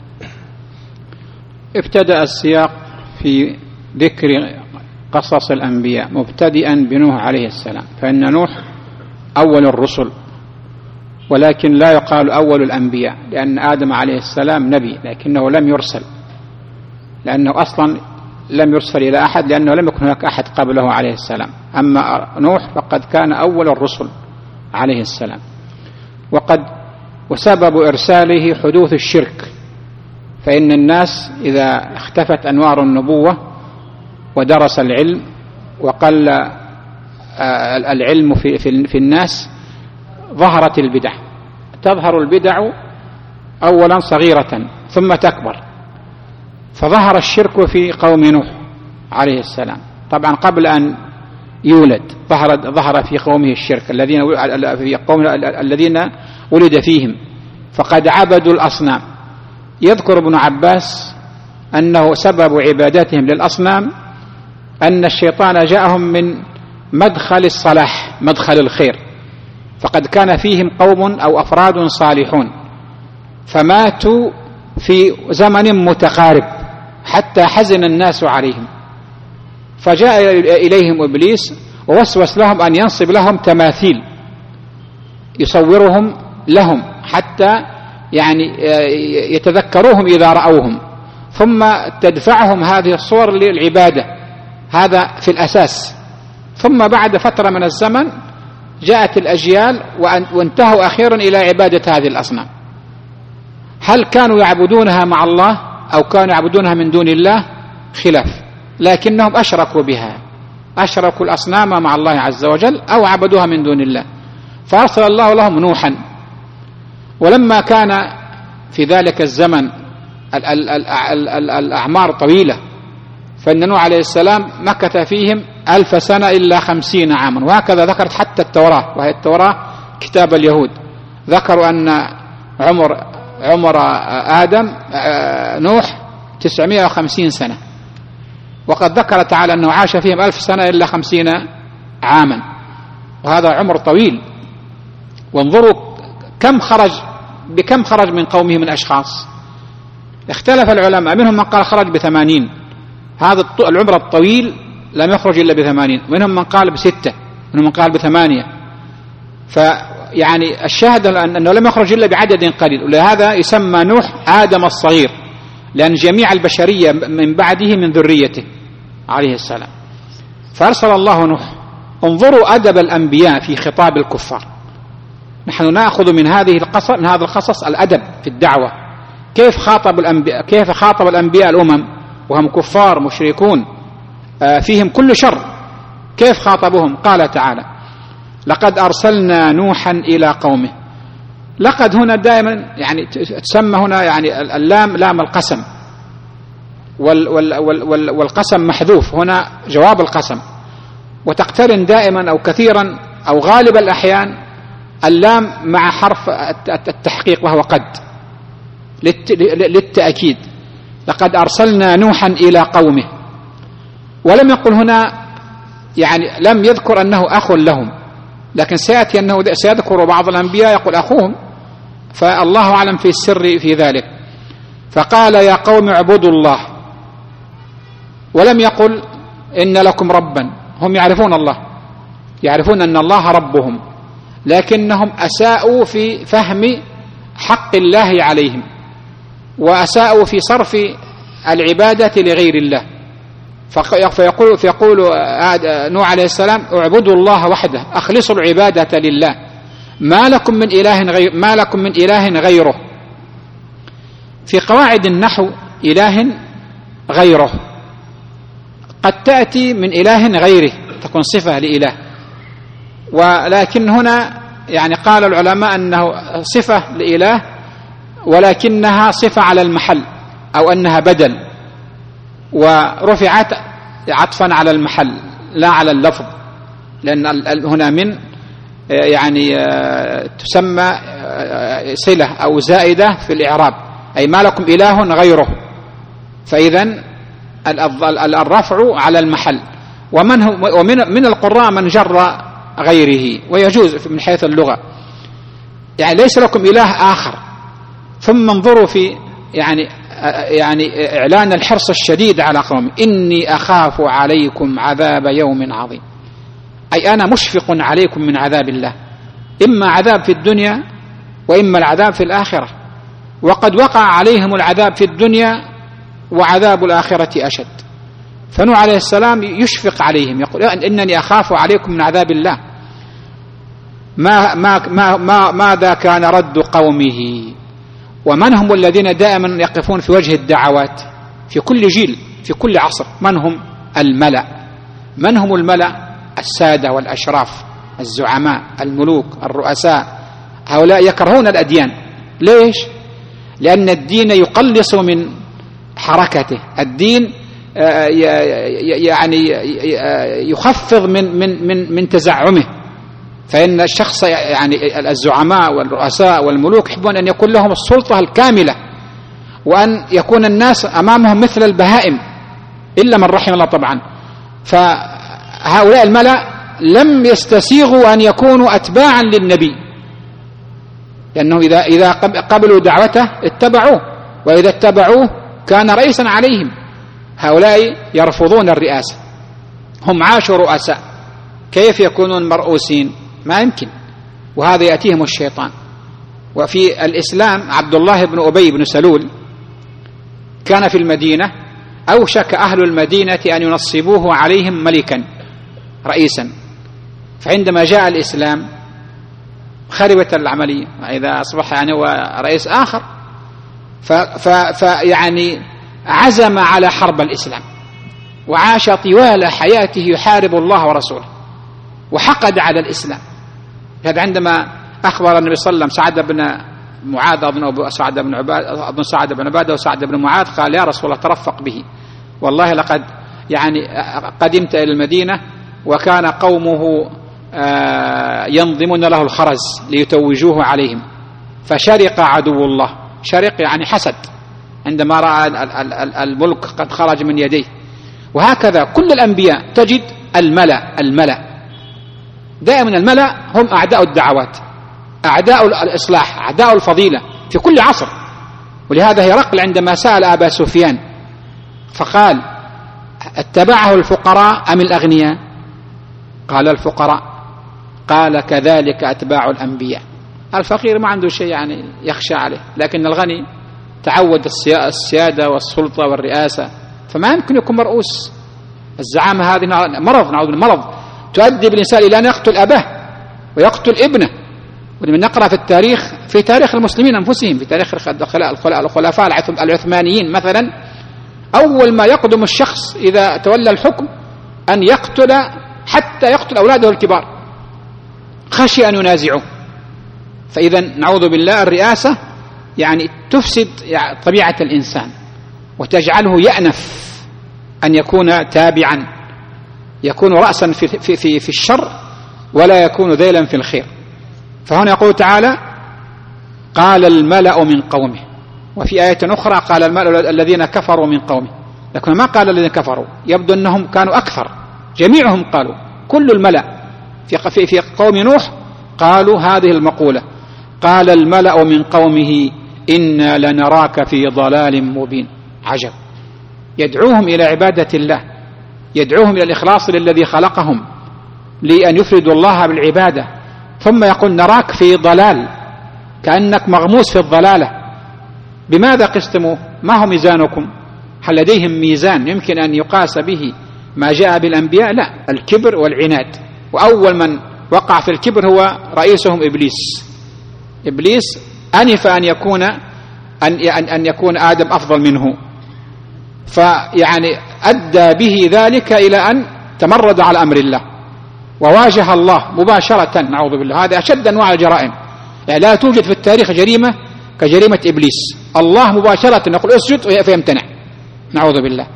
Speaker 1: ابتدأ السياق في ذكر قصص الأنبياء مبتدئا بنوح عليه السلام، فإن نوح أول الرسل، ولكن لا يقال أول الأنبياء، لأن آدم عليه السلام نبي لكنه لم يرسل، لأنه أصلا لم يرسل إلى أحد، لأنه لم يكن هناك أحد قبله عليه السلام. أما نوح فقد كان أول الرسل عليه السلام. وسبب إرساله حدوث الشرك، فإن الناس إذا اختفت أنوار النبوة ودرس العلم وقل العلم في الناس ظهرت البدع. تظهر البدع أولا صغيرة ثم تكبر، فظهر الشرك في قوم نوح عليه السلام. طبعا قبل أن يولد ظهر في قومه الشرك الذين ولد فيهم، فقد عبدوا الأصنام. يذكر ابن عباس أنه سبب عبادتهم للأصنام أن الشيطان جاءهم من مدخل الصلاح، مدخل الخير، فقد كان فيهم قوم أو أفراد صالحون فماتوا في زمن متقارب حتى حزن الناس عليهم، فجاء إليهم إبليس ووسوس لهم أن ينصب لهم تماثيل يصورهم لهم حتى يتذكروهم إذا رأوهم، ثم تدفعهم هذه الصور للعبادة. هذا في الأساس. ثم بعد فترة من الزمن جاءت الأجيال وانتهوا أخيرا إلى عبادة هذه الأصنام. هل كانوا يعبدونها مع الله أو كانوا يعبدونها من دون الله؟ خلاف، لكنهم أشركوا بها، أشركوا الأصنام مع الله عز وجل أو عبدوها من دون الله، فأرسل الله لهم نوحا. ولما كان في ذلك الزمن الأعمار طويلة، فإن نوح عليه السلام مكث فيهم 1000 سنة إلا 50 عاما، وهكذا ذكرت حتى التوراة، وهي التوراة كتاب اليهود، ذكروا أن عمر آدم نوح 950 سنة، وقد ذكر تعالى أنه عاش فيهم 1000 سنة إلا 50 عاما. وهذا عمر طويل. وانظروا بكم خرج من قومه من أشخاص. اختلف العلماء، منهم من قال خرج ب80، هذا العمر الطويل لم يخرج إلا ب80، منهم من قال ب6، منهم من قال ب8. فيعني الشاهد أنه لم يخرج إلا بعدد قليل، ولهذا يسمى نوح آدم الصغير، لأن جميع البشرية من بعده من ذريته عليه السلام. فأرسل الله نوح. انظروا أدب الأنبياء في خطاب الكفار. نحن نأخذ من هذا القصص الأدب في الدعوة. كيف خاطب الأنبياء الأمم وهم كفار مشركون فيهم كل شر، كيف خاطبهم؟ قال تعالى: لقد أرسلنا نوحا إلى قومه. لقد هنا دائما يعني تسمى هنا يعني اللام لام القسم، والقسم محذوف هنا جواب القسم، وتقترن دائما أو كثيرا أو غالب الأحيان اللام مع حرف التحقيق وهو قد للتأكيد. لقد أرسلنا نوحا إلى قومه. ولم يقل هنا يعني لم يذكر أنه أخ لهم، لكن سيأتي أنه سيذكر بعض الأنبياء يقول أخوهم، فالله أعلم في السر في ذلك. فقال: يا قوم اعبدوا الله. ولم يقل إن لكم ربا. هم يعرفون الله، يعرفون أن الله ربهم، لكنهم أساءوا في فهم حق الله عليهم، وأساءوا في صرف العبادة لغير الله. فيقول نوح عليه السلام: اعبدوا الله وحده، أخلصوا العبادة لله، ما لكم من إله غيره. في قواعد النحو إله غيره قد تأتي من إله غيره، تكون صفة لإله، ولكن هنا يعني قال العلماء أنه صفة لإله ولكنها صفة على المحل، أو أنها بدل، ورفعت عطفا على المحل لا على اللفظ، لأن هنا من يعني تسمى صلة أو زائدة في الإعراب، أي ما لكم إله غيره. فإذن الرفع على المحل. ومن القراء من جر غيره، ويجوز من حيث اللغة، يعني ليس لكم إله آخر. ثم انظروا في يعني إعلان الحرص الشديد على قوم: إني أخاف عليكم عذاب يوم عظيم، أي أنا مشفق عليكم من عذاب الله، إما عذاب في الدنيا وإما العذاب في الآخرة، وقد وقع عليهم العذاب في الدنيا وعذاب الآخرة أشد. فنوح عليه السلام يشفق عليهم، يقول: إنني أخاف عليكم من عذاب الله. ماذا كان رد قومه؟ ومن هم الذين دائما يقفون في وجه الدعوات في كل جيل في كل عصر؟ من هم الملأ؟ من هم الملأ؟ السادة والأشراف، الزعماء، الملوك، الرؤساء. هؤلاء يكرهون الأديان. ليش؟ لأن الدين يقلص من حركته، الدين يعني يخفض من تزعمه. فإن الشخص يعني الزعماء والرؤساء والملوك يحبون أن يكون لهم السلطة الكاملة، وأن يكون الناس أمامهم مثل البهائم، إلا من رحم الله طبعا. فهؤلاء الملأ لم يستسيغوا أن يكونوا أتباعا للنبي، لأنه إذا قبلوا دعوته اتبعوه، وإذا اتبعوه كان رئيسا عليهم. هؤلاء يرفضون الرئاسة، هم عاشوا رؤساء، كيف يكونون مرؤوسين؟ ما يمكن. وهذا يأتيهم الشيطان. وفي الإسلام عبد الله بن أبي بن سلول كان في المدينة، أوشك أهل المدينة أن ينصبوه عليهم ملكا رئيسا، فعندما جاء الإسلام خربت العملية، إذا أصبح يعني هو رئيس آخر. فيعني عزم على حرب الإسلام، وعاش طوال حياته يحارب الله ورسوله، وحقد على الإسلام. هذا عندما أخبر النبي صلى الله عليه وسلم سعد بن معاذ أظن سعد بن عبادة وسعد بن معاذ، قال: يا رسول الله ترفق به، والله لقد يعني قدمت إلى المدينة وكان قومه ينظمون له الخرز ليتوجوه عليهم، فشرق عدو الله. شرق يعني حسد، عندما رأى الملك قد خرج من يديه. وهكذا كل الأنبياء تجد الملأ دائما الملأ هم أعداء الدعوات، أعداء الإصلاح، أعداء الفضيلة في كل عصر. ولهذا هرقل عندما سأل أبا سفيان فقال: اتبعه الفقراء أم الأغنياء؟ قال: الفقراء. قال: كذلك أتباع الأنبياء. الفقير ما عنده شيء يعني يخشى عليه، لكن الغني تعود السيادة والسلطة والرئاسة، فما يمكن يكون مرؤوس. الزعامة هذه مرض، نعوذ بالله، مرض تؤدي بالإنسان إلى أن يقتل أباه ويقتل ابنه. ولمن نقرأ في التاريخ، في تاريخ المسلمين أنفسهم، في تاريخ الخلفاء العثمانيين مثلا، أول ما يقدم الشخص إذا تولى الحكم أن يقتل، حتى يقتل أولاده الكبار، خشي أن ينازعوه. فإذا نعوذ بالله الرئاسة يعني تفسد طبيعة الإنسان وتجعله يأنف أن يكون تابعا، يكون رأسا في الشر ولا يكون ذيلا في الخير. فهنا يقول تعالى: قال الملأ من قومه. وفي آية أخرى قال الملأ الذين كفروا من قومه، لكن ما قال الذين كفروا، يبدو أنهم كانوا أكثر، جميعهم قالوا، كل الملأ في قوم نوح قالوا هذه المقولة: قال الملأ من قومه إنا لنراك في ضلال مبين. عجب، يدعوهم إلى عبادة الله، يدعوهم إلى الإخلاص للذي خلقهم لأن يفردوا الله بالعبادة، ثم يقول نراك في ضلال، كأنك مغموس في الضلالة. بماذا قستموه؟ ما هو ميزانكم؟ هل لديهم ميزان يمكن أن يقاس به ما جاء بالأنبياء؟ لا، الكبر والعناد. وأول من وقع في الكبر هو رئيسهم إبليس أنف أن يكون آدم أفضل منه، فيعني أدى به ذلك إلى أن تمرد على أمر الله وواجه الله مباشرة، نعوذ بالله. هذا أشد أنواع الجرائم، يعني لا توجد في التاريخ جريمة كجريمة إبليس. الله مباشرة يقول اسجد فيمتنع، نعوذ بالله.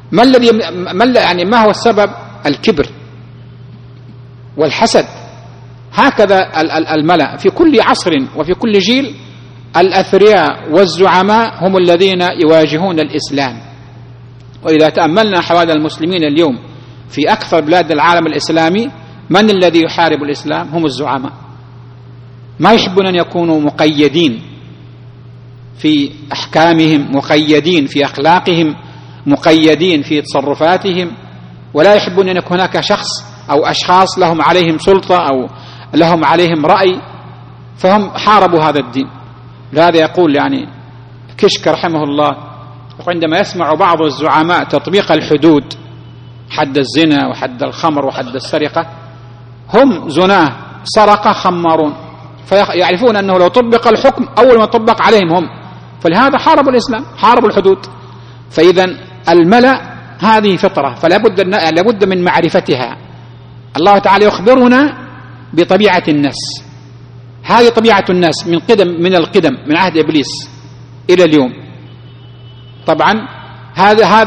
Speaker 1: ما هو السبب؟ الكبر والحسد. هكذا الملأ في كل عصر وفي كل جيل، الأثرياء والزعماء هم الذين يواجهون الإسلام. وإذا تأملنا أحوال المسلمين اليوم في أكثر بلاد العالم الإسلامي، من الذي يحارب الإسلام؟ هم الزعماء. ما يحبون أن يكونوا مقيدين في أحكامهم، مقيدين في أخلاقهم، مقيدين في تصرفاتهم، ولا يحبون أن يكون هناك شخص أو أشخاص لهم عليهم سلطة أو لهم عليهم رأي، فهم حاربوا هذا الدين. لهذا يقول يعني كشك رحمه الله، عندما يسمع بعض الزعماء تطبيق الحدود، حد الزنا وحد الخمر وحد السرقة، هم زناه سرقة خمارون، فيعرفون أنه لو طبق الحكم أول ما طبق عليهم هم، فلهذا حاربوا الإسلام، حاربوا الحدود. فإذا الملأ هذه فطرة، فلا بد من معرفتها. الله تعالى يخبرنا بطبيعة الناس، هذه طبيعة الناس من القدم، من عهد إبليس إلى اليوم. طبعا هذا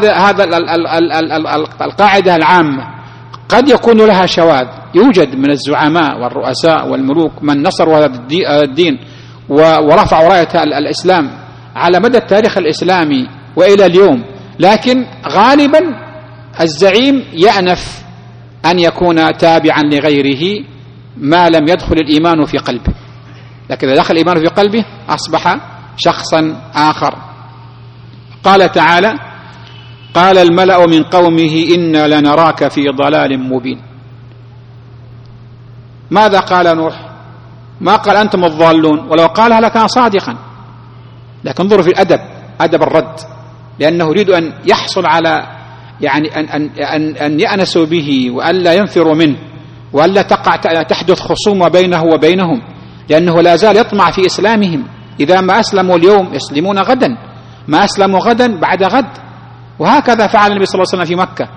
Speaker 1: القاعدة العامة قد يكون لها شواذ، يوجد من الزعماء والرؤساء والملوك من نصروا هذا الدين ورفعوا راية الإسلام على مدى التاريخ الإسلامي وإلى اليوم، لكن غالبا الزعيم يأنف أن يكون تابعا لغيره ما لم يدخل الإيمان في قلبه، لكن إذا دخل الإيمان في قلبه أصبح شخصا آخر. قال تعالى: قال الملأ من قومه إنا لنراك في ضلال مبين. ماذا قال نوح؟ ما قال أنتم الضالون، ولو قالها لكان صادقا، لكن انظروا في الأدب، أدب الرد، لأنه يريد أن يحصل على يعني أن يأنسوا به وألا ينفروا منه وألا تحدث خصومة بينه وبينهم، لأنه لا زال يطمع في إسلامهم. إذا ما أسلموا اليوم يسلمون غدا، ما أسلموا غدا بعد غد. وهكذا فعل النبي صلى الله عليه وسلم في مكة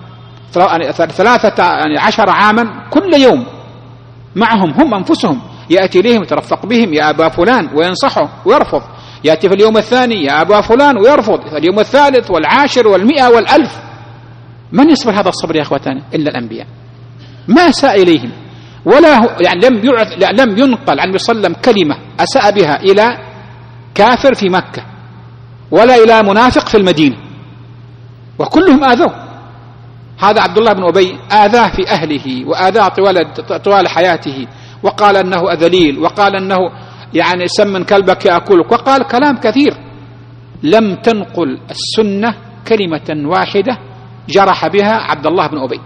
Speaker 1: 13 عاما، كل يوم معهم هم أنفسهم، يأتي إليهم يترفق بهم: يا أبا فلان، وينصحه ويرفض. يأتي في اليوم الثاني: يا أبا فلان، ويرفض. في اليوم الثالث والعاشر والمئة والألف. من يصبر هذا الصبر يا أخوتان إلا الأنبياء؟ ما أساء إليهم، ولا يعني لم ينقل عن النبي صلى الله عليه وسلم كلمة أساء بها إلى كافر في مكة ولا إلى منافق في المدينة، وكلهم آذوه. هذا عبد الله بن أبي آذاه في أهله وآذاه طوال حياته، وقال أنه أذليل، وقال أنه يعني سمن كلبك يأكلك، وقال كلام كثير. لم تنقل السنة كلمة واحدة جرح بها عبد الله بن أبي.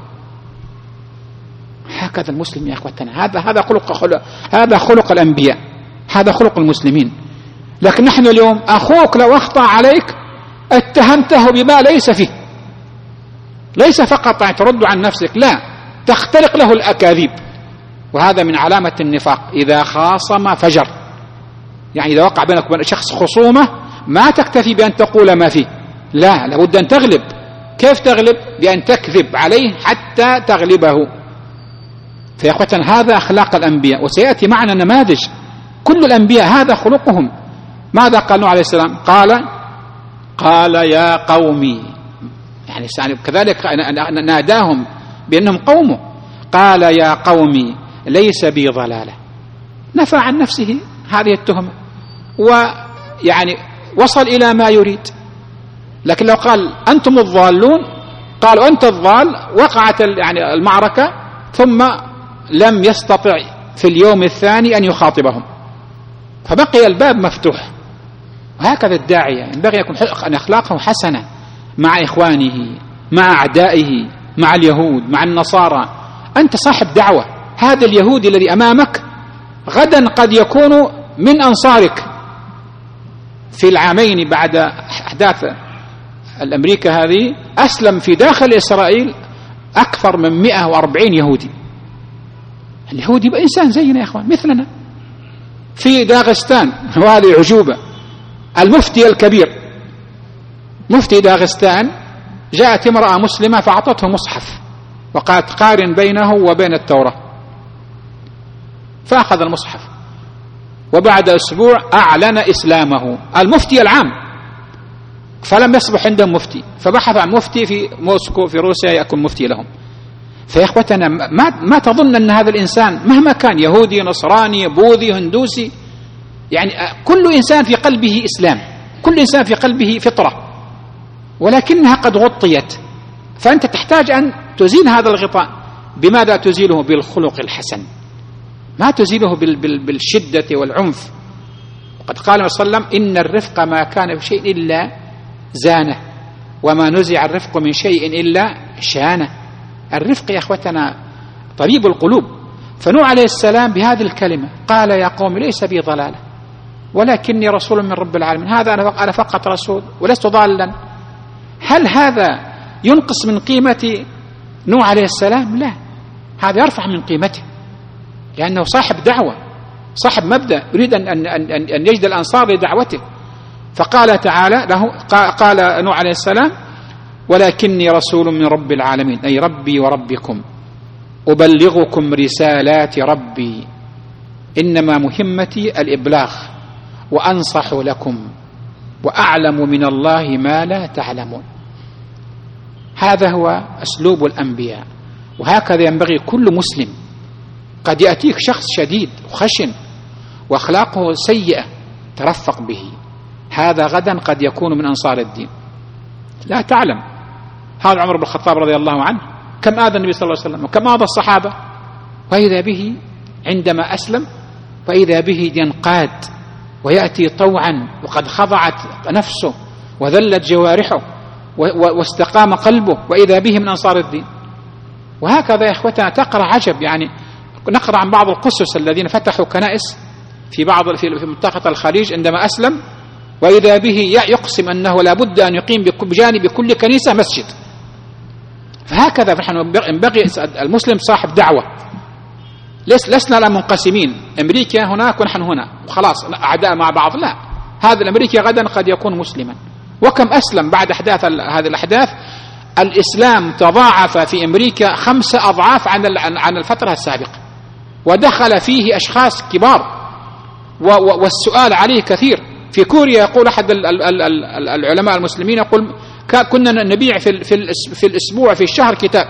Speaker 1: هكذا المسلم يا أخوتنا، هذا خلق الأنبياء، هذا خلق المسلمين. لكن نحن اليوم أخوك لو أخطأ عليك اتهمته بما ليس فيه، ليس فقط ترد عن نفسك، لا، تختلق له الأكاذيب، وهذا من علامة النفاق. إذا خاصم فجر، يعني إذا وقع بينك وبين شخص خصومة ما تكتفي بأن تقول ما فيه، لا، لابد أن تغلب. كيف تغلب؟ بأن تكذب عليه حتى تغلبه. فيا أخوتنا هذا أخلاق الأنبياء، وسيأتي معنا نماذج كل الأنبياء هذا خلقهم. ماذا قال نوح عليه السلام؟ قال يا قومي، يعني كذلك ناداهم بأنهم قومه. قال يا قومي ليس بي ضلالة، نفى عن نفسه هذه التهمة، ويعني وصل إلى ما يريد. لكن لو قال أنتم الضالون، قالوا أنت الضال، وقعت يعني المعركة، ثم لم يستطع في اليوم الثاني أن يخاطبهم، فبقي الباب مفتوح. وهكذا الداعية ينبغي أن أخلاقه حسنة مع إخوانه، مع أعدائه، مع اليهود، مع النصارى. أنت صاحب دعوة، هذا اليهودي الذي أمامك غدا قد يكون من أنصارك. في العامين بعد أحداث الأمريكا هذه أسلم في داخل إسرائيل أكثر من 140 يهودي. اليهودي إنسان زينا يا أخوان، مثلنا. في داغستان، وهذه عجوبة، المفتي الكبير مفتي داغستان جاءت امرأة مسلمة فأعطته مصحف وقالت قارن بينه وبين التوراة، فأخذ المصحف، وبعد أسبوع أعلن إسلامه. المفتي العام، فلم يصبح عندهم مفتي، فبحث عن مفتي في موسكو في روسيا يكون مفتي لهم. فيا إخوتنا ما تظن أن هذا الإنسان مهما كان يهودي نصراني بوذي هندوسي، يعني كل إنسان في قلبه إسلام، كل إنسان في قلبه فطرة، ولكنها قد غطيت. فأنت تحتاج أن تزيل هذا الغطاء. بماذا تزيله؟ بالخلق الحسن، ما تزيله بالشدة والعنف. وقد قال صلى الله عليه وسلم إن الرفق ما كان في شيء إلا زانه، وما نزع الرفق من شيء إلا شانه. الرفق يا أخوتنا طبيب القلوب. فنوح عليه السلام بهذه الكلمة قال يا قوم ليس بي ضلالة ولكني رسول من رب العالمين، هذا أنا فقط رسول ولست ضالا. هل هذا ينقص من قيمة نوح عليه السلام؟ لا، هذا يرفع من قيمته، لأنه صاحب دعوة، صاحب مبدأ، يريد أن يجد الأنصار لدعوته. فقال تعالى له، قال نوح عليه السلام ولكني رسول من رب العالمين، أي ربي وربكم، أبلغكم رسالات ربي، إنما مهمتي الإبلاغ، وأنصح لكم، وأعلم من الله ما لا تعلمون. هذا هو أسلوب الأنبياء، وهكذا ينبغي كل مسلم. قد يأتيك شخص شديد وخشن وأخلاقه سيئة، ترفق به، هذا غدا قد يكون من أنصار الدين، لا تعلم. هذا عمر بن الخطاب رضي الله عنه كم آذى النبي صلى الله عليه وسلم وكم آذى الصحابة، وإذا به عندما أسلم وإذا به ينقاد ويأتي طوعا وقد خضعت نفسه وذلت جوارحه واستقام قلبه، وإذا به من أنصار الدين. وهكذا يا إخوتنا تقرأ عجب، يعني نقرأ عن بعض القسس الذين فتحوا كنائس في منطقة الخليج عندما أسلم، وإذا به يقسم أنه لا بد أن يقيم بجانب كل كنيسة مسجد. فهكذا نحن ينبغي المسلم صاحب دعوة، لسنا لا منقسمين، أمريكا هناك ونحن هنا وخلاص أعداء مع بعض، لا، هذا الأمريكي غدا قد يكون مسلما. وكم أسلم بعد أحداث هذه الأحداث، الإسلام تضاعف في أمريكا 5 أضعاف عن الفترة السابقة، ودخل فيه أشخاص كبار والسؤال عليه كثير. في كوريا يقول أحد العلماء المسلمين يقول كنا نبيع في الأسبوع في الشهر كتاب،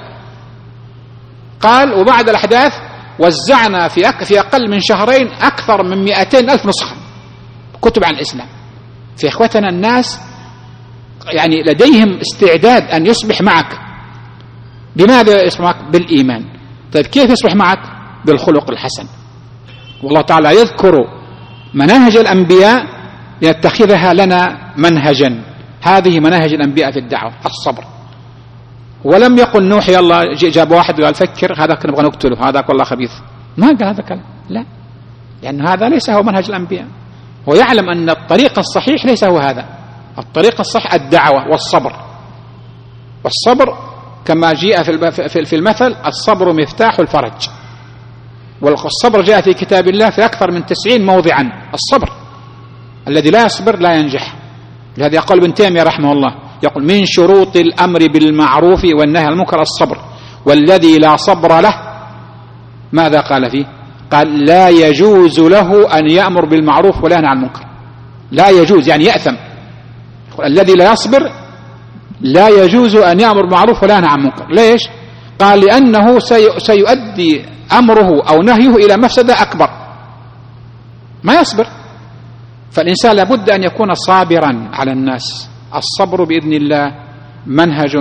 Speaker 1: قال وبعد الأحداث وزعنا في أقل من شهرين أكثر من 200,000 نسخة كتب عن الإسلام. في إخوتنا الناس يعني لديهم استعداد أن يصبح معك بماذا يصبح معك؟ بالإيمان. طيب كيف يصبح معك؟ بالخلق الحسن. والله تعالى يذكر مناهج الأنبياء ليتخذها لنا منهجا. هذه مناهج الأنبياء في الدعوة، الصبر. ولم يقل نوح يلا جاب واحد وقال فكر هذا كنا نبغى نقتله هذا والله خبيث، ما قال هذا كلام، لا، لأن هذا ليس هو منهج الأنبياء. هو يعلم أن الطريق الصحيح ليس هو هذا. الطريق الصحيح الدعوة والصبر. والصبر كما جاء في المثل: الصبر مفتاح الفرج. والصبر جاء في كتاب الله في أكثر من 90 موضعا. الصبر الذي لا يصبر لا ينجح. لهذا يقول ابن تيمية رحمه الله، يقول: من شروط الأمر بالمعروف والنهي عن المنكر الصبر، والذي لا صبر له ماذا قال فيه؟ قال: لا يجوز له أن يأمر بالمعروف ولا ينهى عن المنكر. لا يجوز يعني يأثم. الذي لا يصبر لا يجوز أن يأمر بالمعروف ولا ينهى عن المنكر. ليش؟ قال: لأنه سيؤدي أمره أو نهيه إلى مفسدة أكبر. ما يصبر. فالإنسان لابد أن يكون صابرا على الناس. الصبر بإذن الله منهج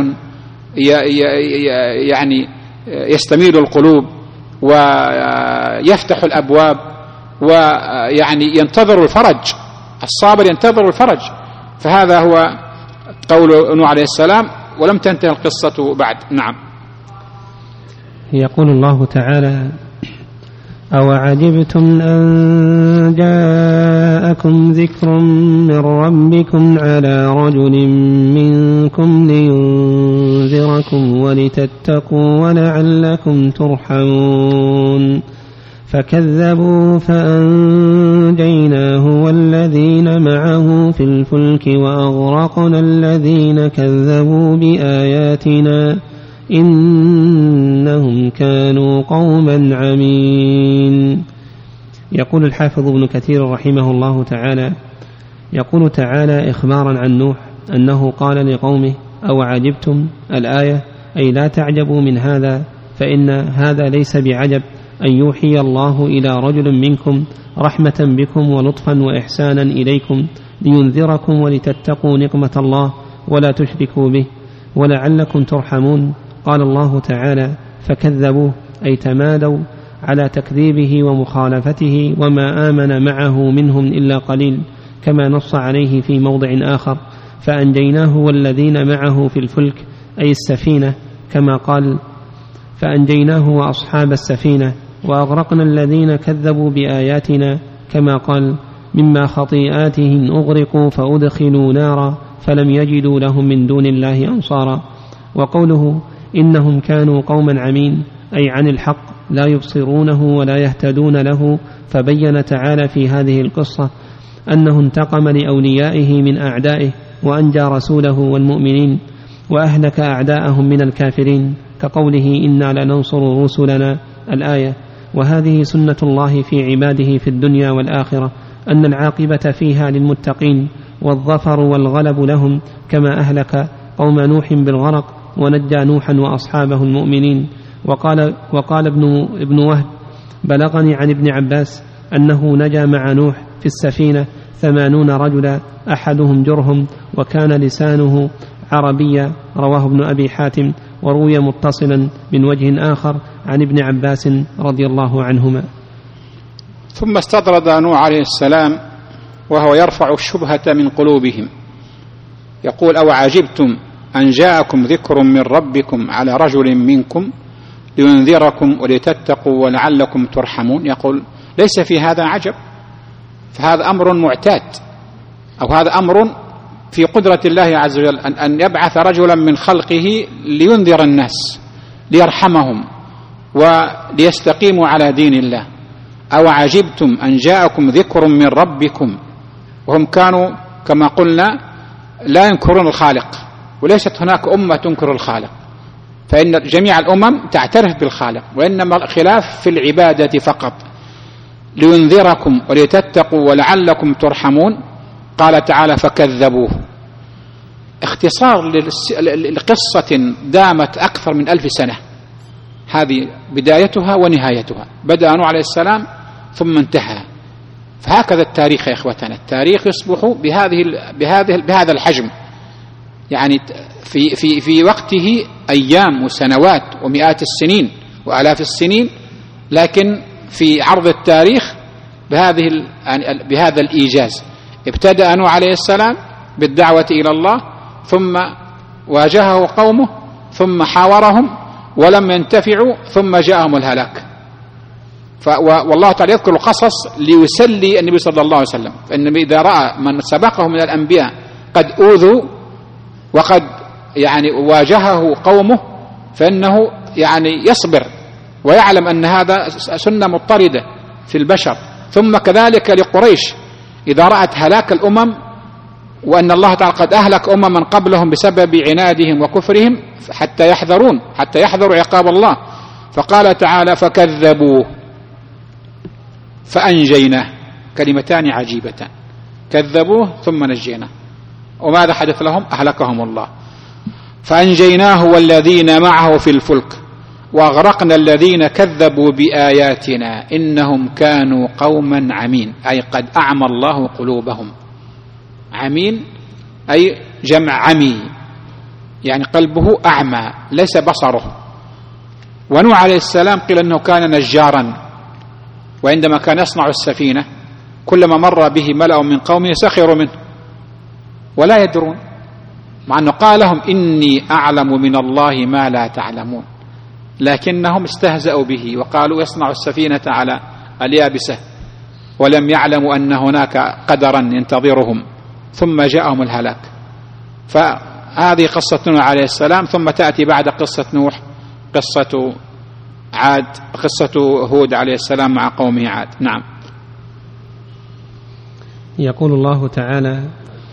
Speaker 1: يعني يستميل القلوب ويفتح الأبواب ويعني ينتظر الفرج. الصابر ينتظر الفرج. فهذا هو قول نوح عليه السلام، ولم تنتهي القصة بعد. نعم.
Speaker 2: يقول الله تعالى: أوعجبتم أن جاءكم ذكر من ربكم على رجل منكم لينذركم ولتتقوا ولعلكم ترحمون، فكذبوا فأنجيناه والذين معه في الفلك وأغرقنا الذين كذبوا بآياتنا إنهم كانوا قوما عمين. يقول الحافظ ابن كثير رحمه الله تعالى: يقول تعالى إخبارا عن نوح أنه قال لقومه: أو عجبتم، الآية أي لا تعجبوا من هذا، فإن هذا ليس بعجب أن يوحي الله إلى رجل منكم رحمة بكم ولطفا وإحسانا إليكم لينذركم ولتتقوا نقمة الله ولا تشركوا به ولعلكم ترحمون. قال الله تعالى: فكذبوه، أي تمادوا على تكذيبه ومخالفته، وما آمن معه منهم إلا قليل، كما نص عليه في موضع آخر: فأنجيناه والذين معه في الفلك، أي السفينة، كما قال: فأنجيناه وأصحاب السفينة، وأغرقنا الذين كذبوا بآياتنا، كما قال: مما خطيئاتهم أغرقوا فأدخلوا نارا فلم يجدوا لهم من دون الله أنصارا. وقوله: إنهم كانوا قوما عمين، أي عن الحق لا يبصرونه ولا يهتدون له. فبين تعالى في هذه القصة أنه انتقم لأوليائه من أعدائه، وأنجى رسوله والمؤمنين، وأهلك أعداءهم من الكافرين، كقوله: إنا لننصر رسلنا، الآية. وهذه سنة الله في عباده في الدنيا والآخرة، أن العاقبة فيها للمتقين والظفر والغلب لهم، كما أهلك قوم نوح بالغرق ونجى نوحا وأصحابه المؤمنين. وقال ابن وهب: بلغني عن ابن عباس أنه نجا مع نوح في السفينة 80 رجلا، أحدهم جرهم، وكان لسانه عربيا. رواه ابن أبي حاتم، وروي متصلا من وجه آخر عن ابن عباس رضي الله عنهما.
Speaker 1: ثم استطرد نوح عليه السلام وهو يرفع الشبهة من قلوبهم، يقول: أو عجبتم أن جاءكم ذكر من ربكم على رجل منكم لينذركم ولتتقوا ولعلكم ترحمون. يقول: ليس في هذا عجب، فهذا أمر معتاد، أو هذا أمر في قدرة الله عز وجل أن يبعث رجلا من خلقه لينذر الناس ليرحمهم وليستقيموا على دين الله. أو عجبتم أن جاءكم ذكر من ربكم، وهم كانوا كما قلنا لا ينكرون الخالق، وليست هناك أمة تنكر الخالق، فإن جميع الأمم تعترف بالخالق، وإنما الخلاف في العبادة فقط. لينذركم ولتتقوا ولعلكم ترحمون. قال تعالى: فكذبوه. اختصار لقصة دامت أكثر من 1000 سنة، هذه بدايتها ونهايتها، بدأ نوح عليه السلام ثم انتهى. فهكذا التاريخ يا إخوتنا، التاريخ يصبح بهذا الحجم، يعني في وقته أيام وسنوات ومئات السنين وآلاف السنين، لكن في عرض التاريخ بهذا الإيجاز. ابتدأ نوح عليه السلام بالدعوة إلى الله، ثم واجهه قومه، ثم حاورهم ولم ينتفعوا، ثم جاءهم الهلاك. والله تعالى يذكر القصص ليسلي النبي صلى الله عليه وسلم، فالنبي إذا رأى من سبقه من الأنبياء قد أوذوا وقد يعني واجهه قومه فإنه يعني يصبر ويعلم أن هذا سنة مضطردة في البشر. ثم كذلك لقريش إذا رأت هلاك الأمم وأن الله تعالى قد أهلك أمما قبلهم بسبب عنادهم وكفرهم حتى يحذروا عقاب الله، فقال تعالى فكذبوه فأنجيناه. كلمتان عجيبتان، كذبوه ثم نجيناه. وماذا حدث لهم؟ أهلكهم الله. فأنجيناه والذين معه في الفلك وأغرقنا الذين كذبوا بآياتنا إنهم كانوا قوما عمين، أي قد أعمى الله قلوبهم. عمين أي جمع عمي، يعني قلبه أعمى ليس بصره. ونوح عليه السلام قيل أنه كان نجارا، وعندما كان يصنع السفينة كلما مر به ملأ من قومه سخروا منه ولا يدرون، مع أنه قال لهم إني أعلم من الله ما لا تعلمون، لكنهم استهزأوا به وقالوا يصنع السفينة على اليابسة، ولم يعلموا أن هناك قدرا ينتظرهم، ثم جاءهم الهلاك. فهذه قصة نوح عليه السلام. ثم تأتي بعد قصة نوح قصة عاد، قصة هود عليه السلام مع قومه عاد. نعم.
Speaker 2: يقول الله تعالى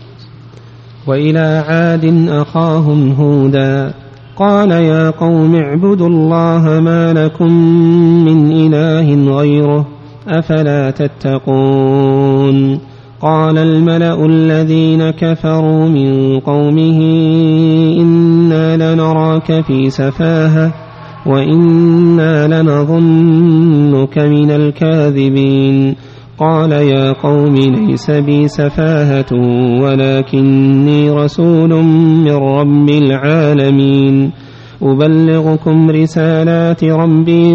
Speaker 2: وإلى عاد أخاهم هودا قال يا قوم اعبدوا الله ما لكم من إله غيره أفلا تتقون. قال الملأ الذين كفروا من قومه إنا لنراك في سفاهة وإنا لنظنك من الكاذبين. قال يا قوم ليس بي سفاهة ولكني رسول من رب العالمين أبلغكم رسالات ربي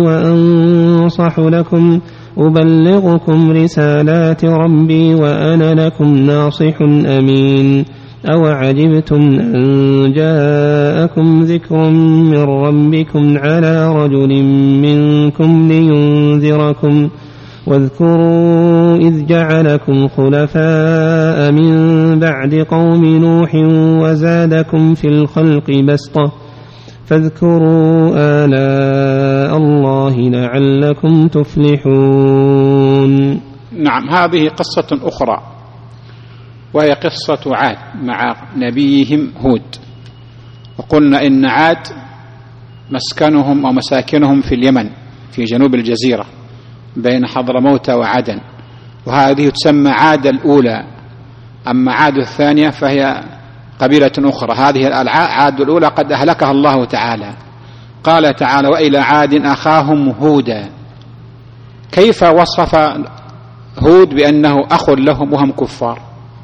Speaker 2: وأنا لكم ناصح أمين. أوعجبتم أن جاءكم ذكر من ربكم على رجل منكم لينذركم واذكروا إذ جعلكم خلفاء من بعد قوم نوح وزادكم في الخلق بسطة فاذكروا آلاء الله لعلكم تفلحون.
Speaker 1: نعم. هذه قصة أخرى وهي قصة عاد مع نبيهم هود. وقلنا إن عاد مسكنهم أو مساكنهم في اليمن في جنوب الجزيرة بين حضرموت وعدن، وهذه تسمى عاد الأولى. أما عاد الثانية فهي قبيلة أخرى. هذه عاد الأولى قد أهلكها الله تعالى. قال تعالى وإلى عاد أخاهم هودا. كيف وصف هود بأنه أخ لهم وهم كفار؟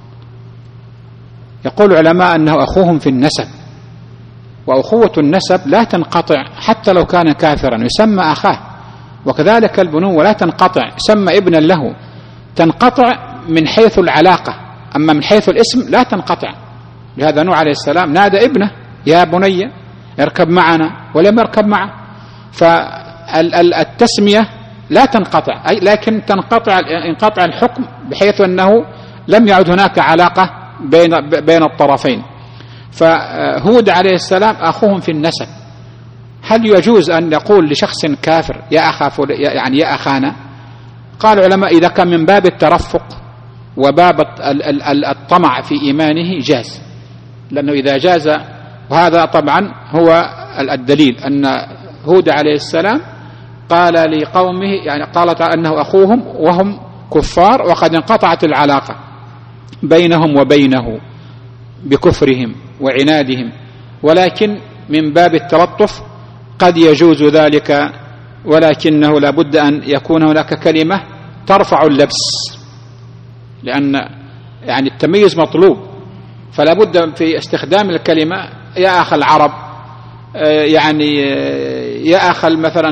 Speaker 1: يقول العلماء أنه أخوهم في النسب، وأخوة النسب لا تنقطع حتى لو كان كافرا يسمى أخاه، وكذلك البنوة لا تنقطع يسمى ابنا له، تنقطع من حيث العلاقة، أما من حيث الاسم لا تنقطع. لهذا نوح عليه السلام نادى ابنه يا بني اركب معنا ولم يركب معه. فالتسمية لا تنقطع، لكن انقطع الحكم بحيث أنه لم يعد هناك علاقة بين الطرفين. فهود عليه السلام أخوهم في النسب. هل يجوز أن يقول لشخص كافر يا أخا يعني يا أخانا؟ قال العلماء إذا كان من باب الترفق وباب الطمع في إيمانه جاز، لأنه إذا جاز، وهذا طبعا هو الدليل أن هود عليه السلام قال لقومه يعني قال تعالى أنه أخوهم وهم كفار وقد انقطعت العلاقة بينهم وبينه بكفرهم وعنادهم، ولكن من باب التلطف قد يجوز ذلك، ولكنه لا بد أن يكون هناك كلمة ترفع اللبس، لأن يعني التمييز مطلوب، فلا بد في استخدام الكلمة يا أخ العرب، يعني يا أخ مثلا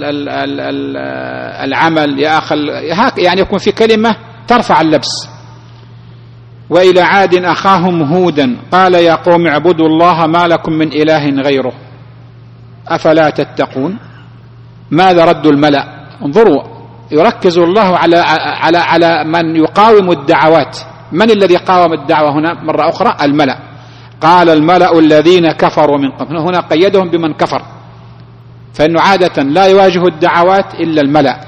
Speaker 1: العمل، يا أخ يعني يكون في كلمة ترفع اللبس. وإلى عاد أخاهم هودا قال يا قوم اعبدوا الله ما لكم من إله غيره أفلا تتقون. ماذا رد الملأ؟ انظروا، يركز الله على من يقاوم الدعوات. من الذي قاوم الدعوة هنا مرة أخرى؟ الملأ. قال الملأ الذين كفروا من قبل، هنا قيدهم بمن كفر، فإنه عادة لا يواجه الدعوات إلا الملأ.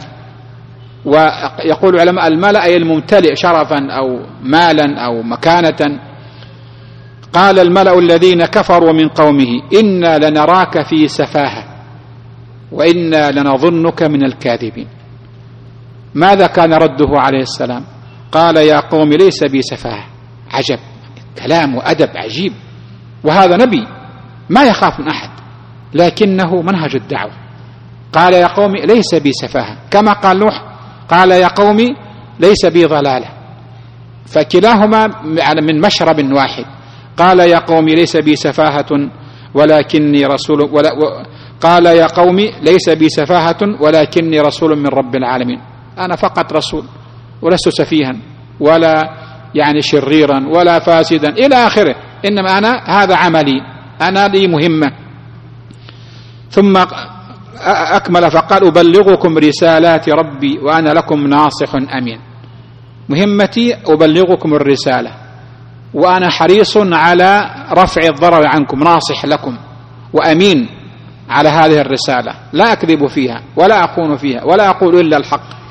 Speaker 1: ويقول علماء الملأ أي الممتلئ شرفا أو مالا أو مكانة. قال الملأ الذين كفروا من قومه إنا لنراك في سفاهة وإنا لنظنك من الكاذبين. ماذا كان رده عليه السلام؟ قال يا قوم ليس بي سفاهة. عجب، كلام وأدب عجيب، وهذا نبي ما يخاف من أحد، لكنه منهج الدعوة. قال يا قوم ليس بي سفاهة، كما قال نوح قال يا قوم ليس بي ضلالة، فكلاهما من مشرب واحد. قال يا قوم ليس بي سفاهة ولكني رسول قال يا قوم ليس بي سفاهة ولكني رسول من رب العالمين. أنا فقط رسول ولست سفيها ولا يعني شريرا ولا فاسدا إلى آخره، إنما أنا هذا عملي، أنا لي مهمة. ثم أكمل فقال أبلغكم رسالات ربي وأنا لكم ناصح أمين. مهمتي أبلغكم الرسالة وأنا حريص على رفع الضرر عنكم، ناصح لكم وأمين على هذه الرسالة، لا أكذب فيها ولا أخون فيها ولا أقول إلا الحق.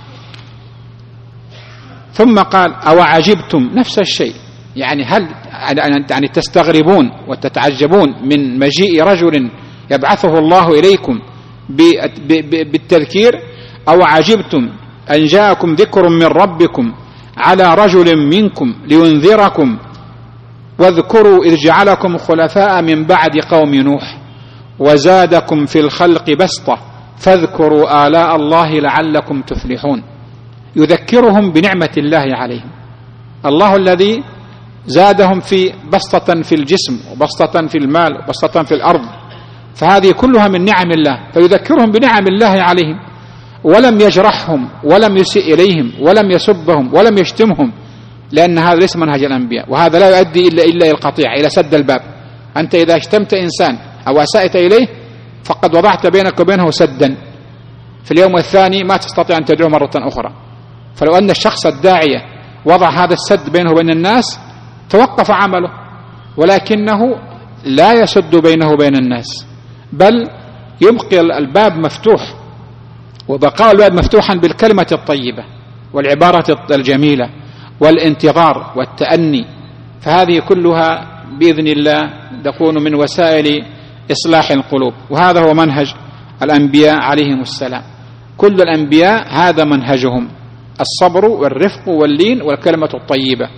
Speaker 1: ثم قال أو عجبتم، نفس الشيء، يعني هل يعني تستغربون وتتعجبون من مجيء رجل يبعثه الله إليكم بالتذكير؟ أو عجبتم أن جاءكم ذكر من ربكم على رجل منكم لينذركم واذكروا إذ جعلكم خلفاء من بعد قوم نوح وزادكم في الخلق بسطة فاذكروا آلاء الله لعلكم تفلحون. يذكرهم بنعمة الله عليهم، الله الذي زادهم في بسطة في الجسم وبسطة في المال وبسطة في الأرض، فهذه كلها من نعم الله، فيذكرهم بنعم الله عليهم، ولم يجرحهم ولم يسيء إليهم ولم يسبهم ولم يشتمهم، لأن هذا ليس منهج الأنبياء، وهذا لا يؤدي إلا القطيع، إلى سد الباب. أنت إذا اشتمت إنسان أو أسأت إليه فقد وضعت بينك وبينه سدا، في اليوم الثاني ما تستطيع أن تدعو مرة أخرى. فلو أن الشخص الداعية وضع هذا السد بينه وبين الناس توقف عمله، ولكنه لا يسد بينه وبين الناس، بل يبقي الباب مفتوح، وبقاء الباب مفتوحا بالكلمة الطيبة والعبارة الجميلة والانتظار والتأني. فهذه كلها بإذن الله تكون من وسائل إصلاح القلوب، وهذا هو منهج الأنبياء عليهم السلام. كل الأنبياء هذا منهجهم، الصبر والرفق واللين والكلمة الطيبة.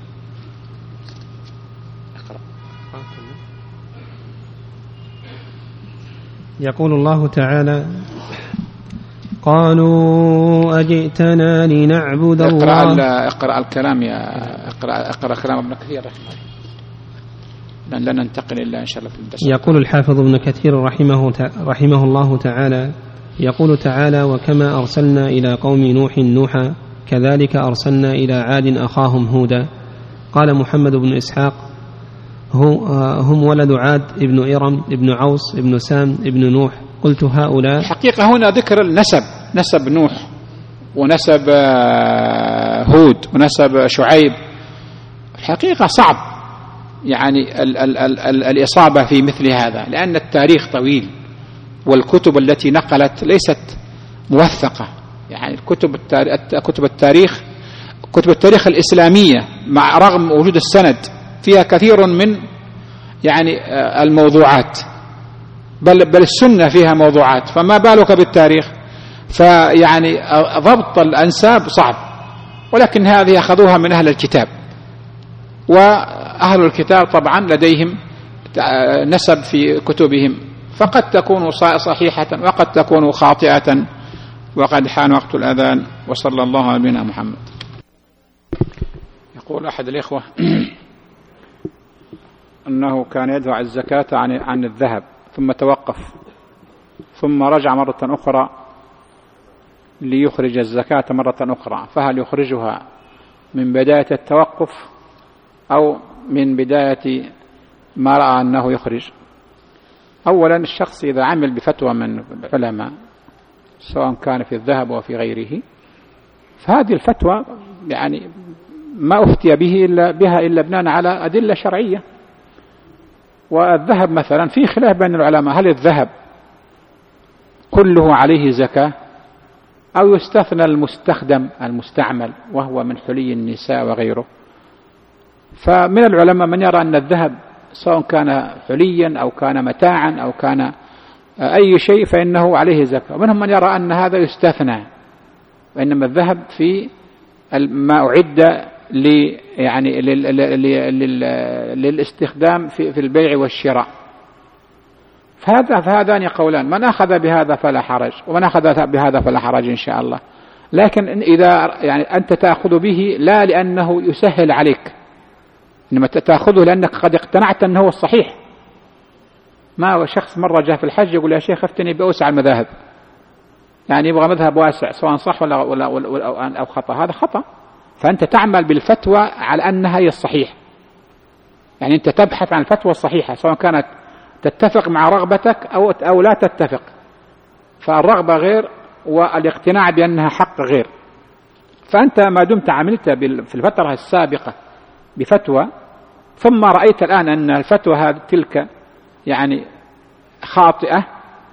Speaker 2: يقول الله تعالى قالوا أجئتنا لنعبد الله.
Speaker 1: اقرأ الكلام اقرأ كلام ابن كثير لن ننتقل إلا إن شاء الله في الدرس.
Speaker 2: يقول الحافظ ابن كثير رحمه الله تعالى يقول تعالى وكما أرسلنا إلى قوم نوح نوحا كذلك أرسلنا إلى عاد أخاهم هودا. قال محمد بن إسحاق هم ولد عاد ابن إرم ابن عوص ابن سام ابن نوح. قلت هؤلاء
Speaker 1: حقيقة هنا ذكر النسب، نسب نوح ونسب هود ونسب شعيب. الحقيقة صعب يعني الإصابة في مثل هذا، لأن التاريخ طويل والكتب التي نقلت ليست موثقة. يعني كتب التاريخ الإسلامية مع رغم وجود السند فيها كثير من يعني الموضوعات، بل السنة فيها موضوعات، فما بالك بالتاريخ؟ فيعني ضبط الأنساب صعب، ولكن هذه أخذوها من أهل الكتاب، وأهل الكتاب طبعا لديهم نسب في كتبهم، فقد تكون صحيحة وقد تكون خاطئة. وقد حان وقت الأذان، وصلى الله على نبينا محمد. يقول أحد الإخوة أنه كان يدفع الزكاة عن الذهب ثم توقف، ثم رجع مرة أخرى ليخرج الزكاة مرة أخرى، فهل يخرجها من بداية التوقف أو من بداية ما رأى أنه يخرج؟ أولا الشخص إذا عمل بفتوى من العلماء سواء كان في الذهب وفي غيره، فهذه الفتوى يعني ما أفتي بها إلا بناء على أدلة شرعية. والذهب مثلا في خلاف بين العلماء، هل الذهب كله عليه زكاة أو يستثنى المستخدم المستعمل وهو من حلي النساء وغيره؟ فمن العلماء من يرى أن الذهب سواء كان حليا أو كان متاعا أو كان أي شيء فإنه عليه زكاة، ومنهم من يرى أن هذا يستثنى، وإنما الذهب في ما أعد يعني للاستخدام في البيع والشراء. فهذان قولان، من أخذ بهذا فلا حرج ومن أخذ بهذا فلا حرج إن شاء الله. لكن إذا يعني أنت تأخذ به لا لأنه يسهل عليك، إنما تأخذه لأنك قد اقتنعت أنه هو الصحيح. ما هو شخص مرة جاء في الحج يقول يا شيخ افتني بأوسع المذاهب، يعني يبغى مذهب واسع سواء صح ولا أو خطأ، هذا خطأ. فأنت تعمل بالفتوى على أنها هي الصحيح، يعني أنت تبحث عن الفتوى الصحيحة سواء كانت تتفق مع رغبتك أو لا تتفق، فالرغبة غير والاقتناع بأنها حق غير. فأنت ما دمت عملت في الفترة السابقة بفتوى ثم رأيت الآن أن الفتوى هذه تلك يعني خاطئة،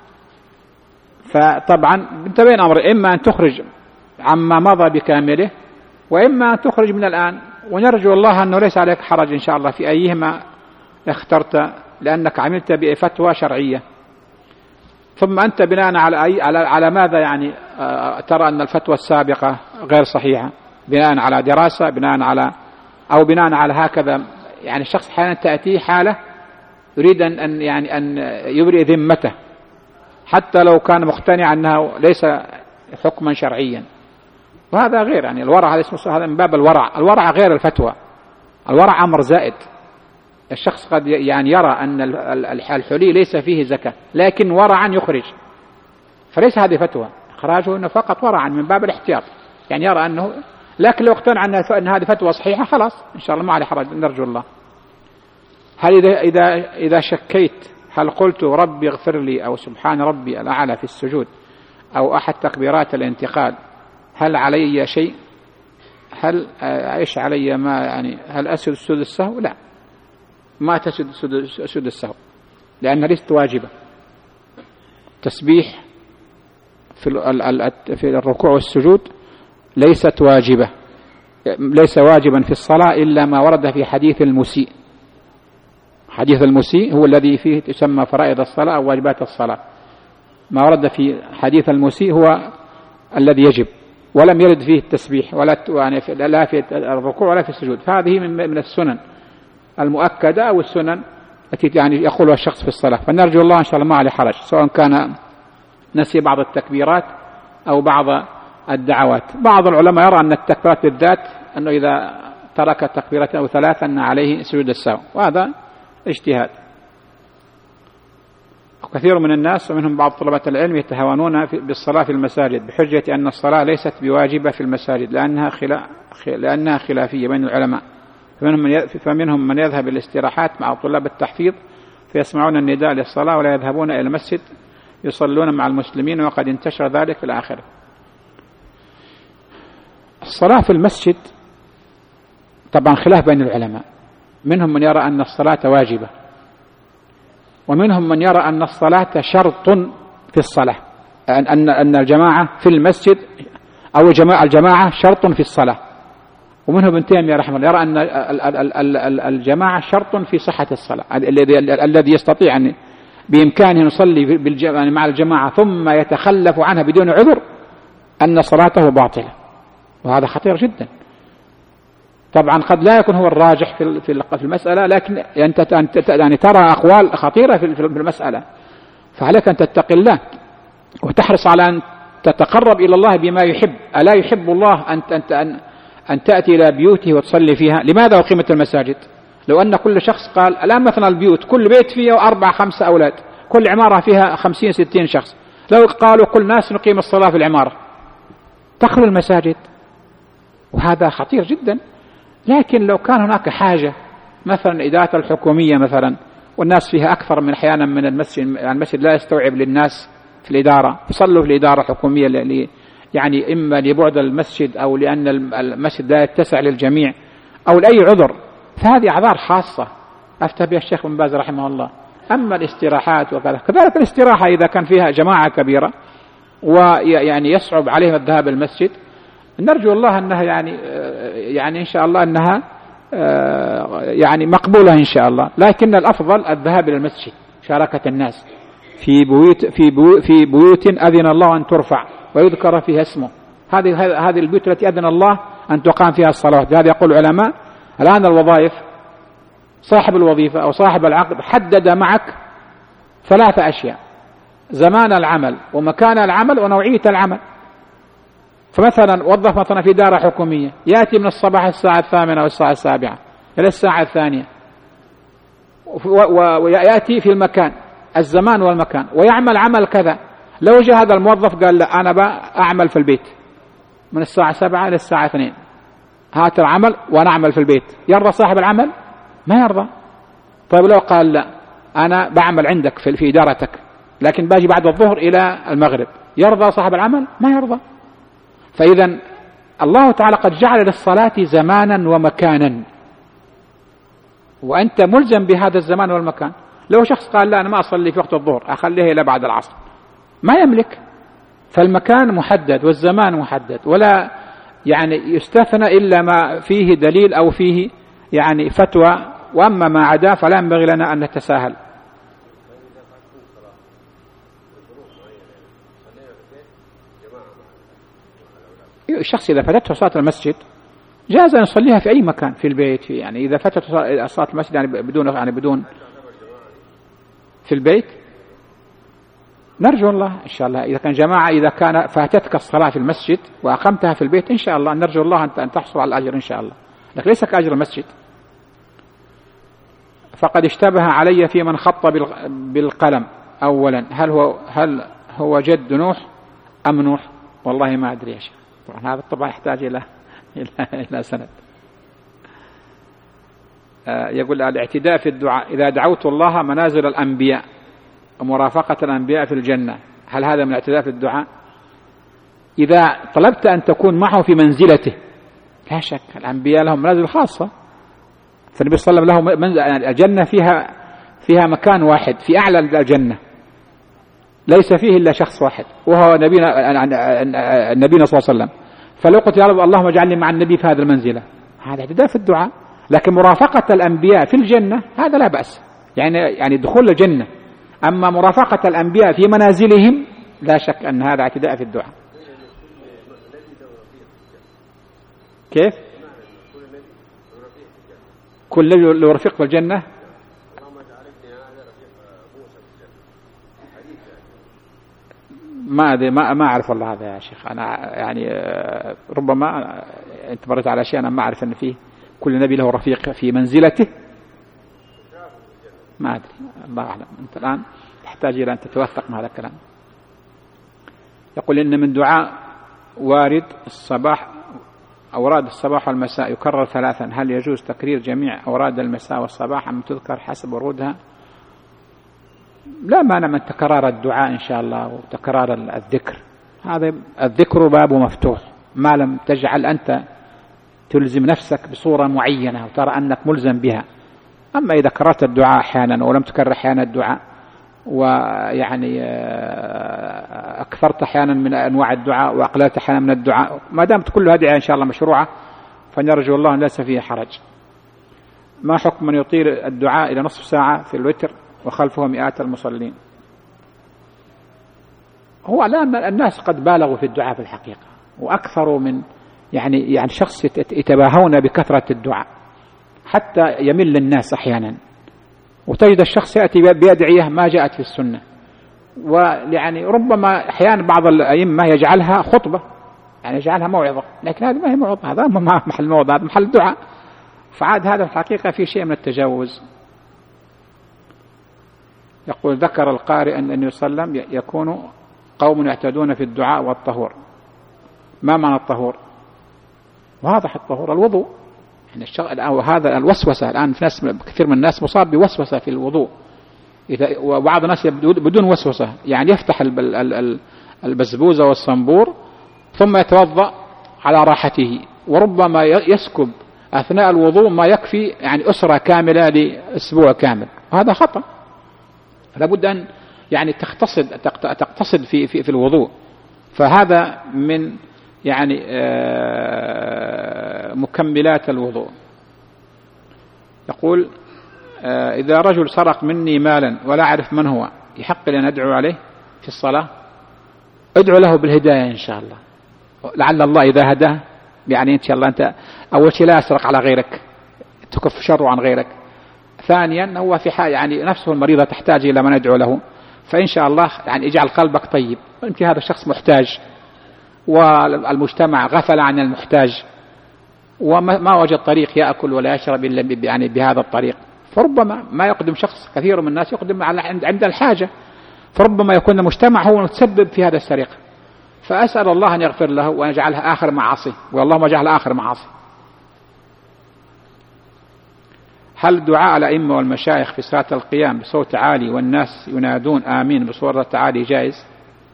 Speaker 1: فطبعا انت بين أمر، إما أن تخرج عما مضى بكامله وإما أن تخرج من الآن، ونرجو الله أنه ليس عليك حرج إن شاء الله في أيهما اخترت، لأنك عملت بفتوى شرعية. ثم أنت بناء على ماذا يعني ترى أن الفتوى السابقة غير صحيحة؟ بناء على دراسة، بناء على هكذا. يعني الشخص حين تأتيه حالة يريد أن يبرئ ذمته حتى لو كان مقتنعا أنه ليس حكما شرعيا، وهذا غير يعني الورع، هذا من باب الورع غير الفتوى. الورع أمر زائد. الشخص قد يعني يرى أن الحلي ليس فيه زكاة لكن ورعا يخرج، فليس هذه فتوى، إخراجه إنه فقط ورعا من باب الاحتياط، يعني يرى أنه، لكن لو اقتنع أن هذه فتوى صحيحة خلاص إن شاء الله ما عليه حرج، نرجو الله. هل إذا شكيت هل قلت ربي اغفر لي أو سبحان ربي الأعلى في السجود أو أحد تكبيرات الانتقال هل علي شيء؟ هل إيش علي؟ ما يعني هل أسجد سجود السهو؟ لا، ما تسجد سجود السهو لأنها ليست واجبة. تسبيح في الركوع والسجود ليست واجبة، ليس واجبا في الصلاة إلا ما ورد في حديث المسيء. حديث المسيء هو الذي فيه تسمى فرائض الصلاة أو واجبات الصلاة. ما ورد في حديث المسيء هو الذي يجب، ولم يرد فيه التسبيح لا في الركوع ولا في السجود. فهذه من السنن المؤكدة أو السنن التي يعني يقولها الشخص في الصلاة. فنرجو الله إن شاء الله ما عليه حرج، سواء كان نسي بعض التكبيرات أو بعض الدعوات. بعض العلماء يرى أن التكبيرات بالذات أنه إذا ترك تكبيرة أو ثلاثة أن عليه سجود السهو، وهذا اجتهاد. وكثير من الناس ومنهم بعض طلبة العلم يتهاونون بالصلاة في المساجد بحجة أن الصلاة ليست بواجبة في المساجد لأنها خلافية بين العلماء. فمنهم من يذهب الاستراحات مع طلاب التحفيظ فيسمعون النداء للصلاة ولا يذهبون إلى المسجد يصلون مع المسلمين، وقد انتشر ذلك في الآخرة. الصلاة في المسجد طبعا خلاف بين العلماء، منهم من يرى أن الصلاة واجبة ومنهم من يرى أن الصلاة شرط في الصلاة، أن الجماعة في المسجد أو الجماعة شرط في الصلاة. ومنهم ابن تيمية رحمه الله يرى أن الجماعة شرط في صحة الصلاة، الذي يستطيع أن بإمكانه يصلي مع الجماعة ثم يتخلف عنها بدون عذر أن صلاته باطلة، وهذا خطير جدا. طبعا قد لا يكون هو الراجح في المسألة، لكن أنت يعني ترى أقوال خطيرة في المسألة، فعليك أن تتقي الله وتحرص على أن تتقرب إلى الله بما يحب. ألا يحب الله أن تأتي إلى بيوته وتصلي فيها؟ لماذا أقيمت المساجد؟ لو أن كل شخص قال الآن مثلا البيوت كل بيت فيه 4-5 أولاد، كل عمارة فيها 50-60 شخص، لو قالوا كل ناس نقيم الصلاة في العمارة تخلو المساجد، وهذا خطير جدا. لكن لو كان هناك حاجة مثلا الإدارة الحكومية مثلا والناس فيها أكثر من أحيانا من المسجد لا يستوعب للناس في الإدارة، يصلوا في الإدارة الحكومية يعني إما لبعد المسجد أو لأن المسجد لا يتسع للجميع أو لأي عذر، فهذه أعذار خاصة أفتى بها الشيخ بن باز رحمه الله. أما الاستراحات وكذا كذلك الاستراحة إذا كان فيها جماعة كبيرة ويعني يصعب عليهم الذهاب المسجد، نرجو الله أنها يعني إن شاء الله أنها يعني مقبولة إن شاء الله. لكن الأفضل الذهاب إلى المسجد، شاركة الناس في بيوت أذن الله أن ترفع ويذكر فيها اسمه. هذه البيوت التي أذن الله أن تقام فيها الصلوات. هذا يقول العلماء الآن الوظائف، صاحب الوظيفة أو صاحب العقد حدد معك 3 أشياء: زمان العمل ومكان العمل ونوعية العمل. فمثلا وظف مثلا في دار حكومية يأتي من الصباح الساعة 8 أو الساعة 7 إلى الساعة 2، ويأتي في المكان الزمان والمكان ويعمل عمل كذا. لو جاء هذا الموظف قال لا أنا أعمل في البيت من الساعة 7 إلى الساعة 2، هات العمل وأنا أعمل في البيت، يرضى صاحب العمل؟ ما يرضى. طيب لو قال لا أنا بعمل عندك في إدارتك لكن باجي بعد الظهر إلى المغرب، يرضى صاحب العمل؟ ما يرضى. فإذا الله تعالى قد جعل للصلاة زمانا ومكانا، وأنت ملزم بهذا الزمان والمكان. لو شخص قال لا أنا ما أصلي في وقت الظهر أخليها إلى بعد العصر، ما يملك. فالمكان محدد والزمان محدد، ولا يعني يستثنى إلا ما فيه دليل أو فيه يعني فتوى، وأما ما عدا فلا ينبغي لنا أن نتساهل. الشخص إذا فاتته صلاة المسجد جاز أن يصليها في أي مكان في البيت، يعني إذا فاتته صلاة المسجد يعني بدون في البيت، نرجو الله إن شاء الله إذا كان جماعة، إذا كان فاتتك الصلاة في المسجد وأقمتها في البيت إن شاء الله نرجو الله أن تحصل على الأجر إن شاء الله، لكن ليس كأجر المسجد. فقد اشتبه علي في من خط بالقلم. أولا هل هو جد نوح أم نوح؟ والله ما أدري يا شيخ، طبعا هذا طبعا يحتاج إلى سند. يقول الاعتداء في الدعاء: إذا دعوت الله منازل الأنبياء ومرافقة الأنبياء في الجنة، هل هذا من الاعتداء في الدعاء؟ إذا طلبت أن تكون معه في منزلته لا شك، الأنبياء لهم منازل خاصة، فالنبي صلى الله عليه وسلم له الجنة فيها مكان واحد في أعلى الجنة ليس فيه إلا شخص واحد وهو نبينا صلى الله عليه وسلم. فلو قلت يا رب اللهم اجعلني مع النبي في هذه المنزلة، هذا اعتداء في الدعاء. لكن مرافقة الأنبياء في الجنة هذا لا بأس، يعني دخول الجنة. أما مرافقة الأنبياء في منازلهم لا شك أن هذا اعتداء في الدعاء. كيف؟ كل نبي له رفيق في الجنة؟ ما أعرف والله هذا يا شيخ. أنا يعني ربما أنت مرت على شيء أنا ما أعرف أن فيه كل نبي له رفيق في منزلته، ما أدري، الله أعلم. أنت الآن تحتاج إلى أن تتوثق مع هذا الكلام. يقول إن من دعاء وارد الصباح أوراد الصباح والمساء يكرر 3، هل يجوز تكرير جميع أوراد المساء والصباح أم تذكر حسب ورودها؟ لا مانع من تكرار الدعاء إن شاء الله وتكرار الذكر، هذا الذكر بابه مفتوح ما لم تجعل أنت تلزم نفسك بصورة معينة وترى أنك ملزم بها. أما إذا كررت الدعاء أحيانا ولم تكرر أحيانا الدعاء، ويعني أكثرت أحيانا من أنواع الدعاء وأقللت أحيانا من الدعاء، ما دامت كل هذه إن شاء الله مشروعة فنرجو الله أن ليس فيه حرج. ما حكم من يطيل الدعاء إلى نصف ساعة في الوتر وخلفه مئات المصلين؟ هو الآن الناس قد بالغوا في الدعاء في الحقيقة، وأكثروا من يعني شخص يتباهون بكثرة الدعاء حتى يمل الناس أحيانا، وتجد الشخص يأتي بأدعية ما جاءت في السنة، ويعني ربما أحيانا بعض الأئمة يجعلها خطبة، يعني يجعلها موعظة، لكن هذه ما هي موعظة، هذا ما محل موعظة، هذا محل دعاء. فعاد هذا في الحقيقة في شيء من التجاوز. يقول ذكر القارئ أن النبي صلى الله عليه وسلم يكون قوم يعتدون في الدعاء والطهور. ما معنى الطهور؟ واضح الطهور الوضوء يعني وهذا الوسوسة الآن في ناس كثير من الناس مصاب بوسوسة في الوضوء، وبعض الناس بدون وسوسة يعني يفتح البسبوزة والصنبور ثم يتوضأ على راحته، وربما يسكب أثناء الوضوء ما يكفي يعني أسرة كاملة لأسبوع كامل. هذا خطأ. لابد أن يعني تقتصد في الوضوء. فهذا من يعني مكملات الوضوء. يقول إذا رجل سرق مني مالا ولا أعرف من هو، يحق لي أن أدعو عليه في الصلاة؟ ادعو له بالهداية إن شاء الله، لعل الله إذا هداه يعني إن شاء الله. أنت أول شيء لا يسرق على غيرك، تكف شره عن غيرك. ثانيا هو في حال يعني نفسه المريضة تحتاج إلى من يدعو له، فإن شاء الله يعني اجعل قلبك طيب. يمكن هذا الشخص محتاج والمجتمع غفل عن المحتاج وما وجد طريق يأكل ولا يشرب إلا يعني بهذا الطريق، فربما ما يقدم شخص. كثير من الناس يقدم عند الحاجة، فربما يكون المجتمع هو المتسبب في هذا السرقة. فأسأل الله أن يغفر له وأن يجعلها آخر معاصي، واللهم اجعلها آخر معاصي. هل الدعاء الأئمة والمشايخ في صلاة القيام بصوت عالي والناس ينادون آمين بصورة عالية جائز؟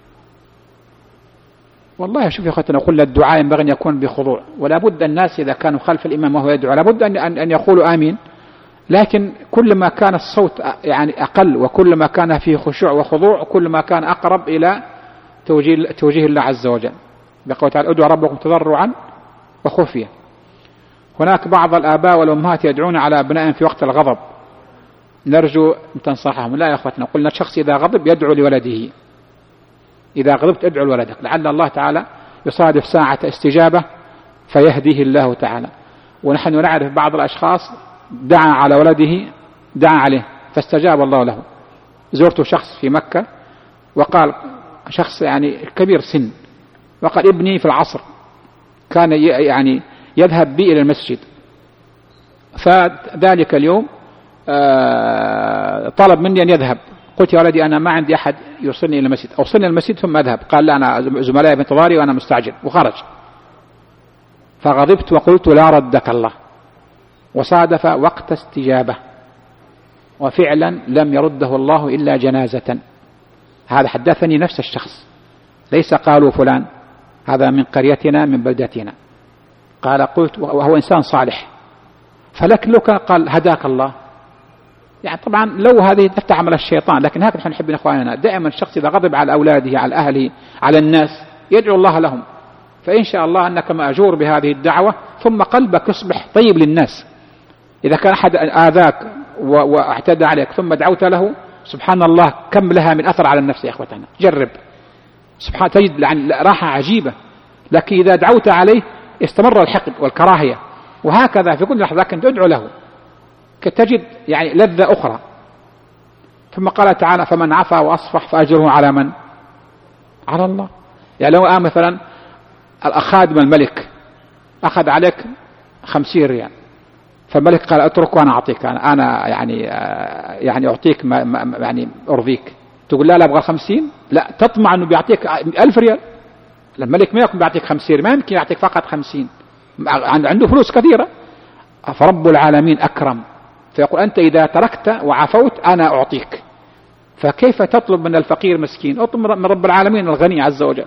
Speaker 1: والله شوف يا أخوتنا، أقول الدعاء ينبغي أن يكون بخضوع، ولا بد الناس إذا كانوا خلف الإمام وهو يدعو لا بد أن يقولوا آمين. لكن كل ما كان الصوت يعني أقل وكل ما كان فيه خشوع وخضوع كل ما كان أقرب إلى توجيه الله عز وجل. بقول تعالى ادعوا ربكم تضرعا وخفية. هناك بعض الآباء والأمهات يدعون على أبنائهم في وقت الغضب، نرجو أن تنصحهم. لا يا أخوتنا، قلنا الشخص إذا غضب يدعو لولده. إذا غضبت ادعو لولدك، لعل الله تعالى يصادف ساعة استجابة فيهديه الله تعالى. ونحن نعرف بعض الأشخاص دعا على ولده، دعا عليه فاستجاب الله له. زرت شخص في مكة وقال شخص يعني كبير سن، وقال ابني في العصر كان يعني يذهب بي إلى المسجد، فذلك اليوم طلب مني أن يذهب. قلت يا ولدي أنا ما عندي أحد يوصلني إلى المسجد، أوصلني المسجد ثم أذهب. قال لا أنا زملائي بانتظاري وأنا مستعجل، وخرج. فغضبت وقلت لا ردك الله، وصادف وقت استجابة، وفعلا لم يرده الله إلا جنازة. هذا حدثني نفس الشخص، ليس قالوا فلان، هذا من قريتنا من بلدتنا. قال قلت وهو إنسان صالح، فلك قال هداك الله. يعني طبعا لو هذه تفتح عمل الشيطان، لكن هكذا نحن نحب إخواننا دائما الشخص إذا غضب على أولاده على أهله على الناس يدعو الله لهم، فإن شاء الله أنك مأجور بهذه الدعوة، ثم قلبك يصبح طيب للناس. إذا كان أحد آذاك واعتدى عليك ثم دعوت له، سبحان الله كم لها من أثر على النفس يا أخوتنا. جرب سبحان تجد راحة عجيبة. لكن إذا دعوت عليه استمر الحقد والكراهية، وهكذا في كل لحظة. لكن تدعو له تجد يعني لذة أخرى. ثم قال تعالى فمن عفا وأصفح فأجره على من؟ على الله. يعني لو مثلا الأخادم الملك أخذ عليك 50 ريال، فالملك قال اترك وأنا أعطيك، أنا يعني أعطيك ما يعني أرضيك. تقول لا أبغى 50، لا تطمع أنه بيعطيك 1000 ريال. الملك ما يكون بيعطيك 50، ما يمكن يعطيك فقط 50، عنده فلوس كثيرة. فرب العالمين أكرم، فيقول أنت إذا تركت وعفوت أنا أعطيك. فكيف تطلب من الفقير مسكين؟ اطلب من رب العالمين الغني عز وجل.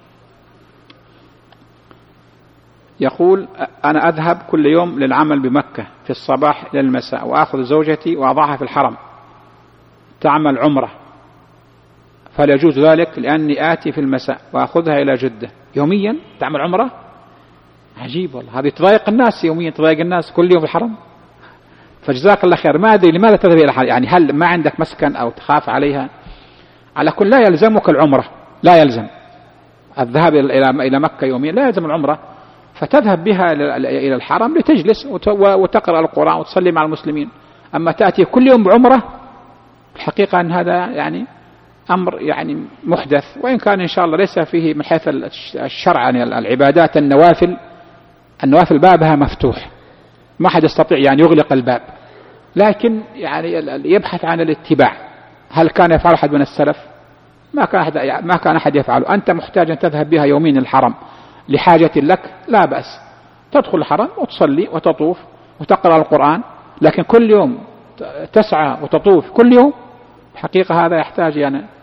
Speaker 1: يقول أنا أذهب كل يوم للعمل بمكة في الصباح إلى المساء، وأخذ زوجتي وأضعها في الحرم تعمل عمرة، فلا يجوز ذلك لأني آتي في المساء وأخذها إلى جدة يوميا تعمل عمرة. عجيب والله، هذه تضايق الناس يوميا، تضايق الناس كل يوم في الحرم. فجزاك الله خير. ما أدري لماذا تذهب إلى الحرم، يعني هل ما عندك مسكن أو تخاف عليها؟ على كل لا يلزمك العمرة، لا يلزم الذهاب إلى مكة يوميا، لا يلزم العمرة. فتذهب بها إلى الحرم لتجلس وتقرأ القرآن وتصلي مع المسلمين. أما تأتي كل يوم بعمرة، الحقيقة أن هذا يعني أمر يعني محدث، وإن كان إن شاء الله ليس فيه من حيث الشرع يعني العبادات النوافل بابها مفتوح، ما حد يستطيع يعني يغلق الباب، لكن يعني يبحث عن الاتباع. هل كان يفعل أحد من السلف؟ ما كان أحد يفعله. أنت محتاج أن تذهب بها يومين الحرم لحاجة لك، لا بأس، تدخل الحرم وتصلي وتطوف وتقرأ القرآن، لكن كل يوم تسعى وتطوف كل يوم، حقيقة هذا يحتاج يعني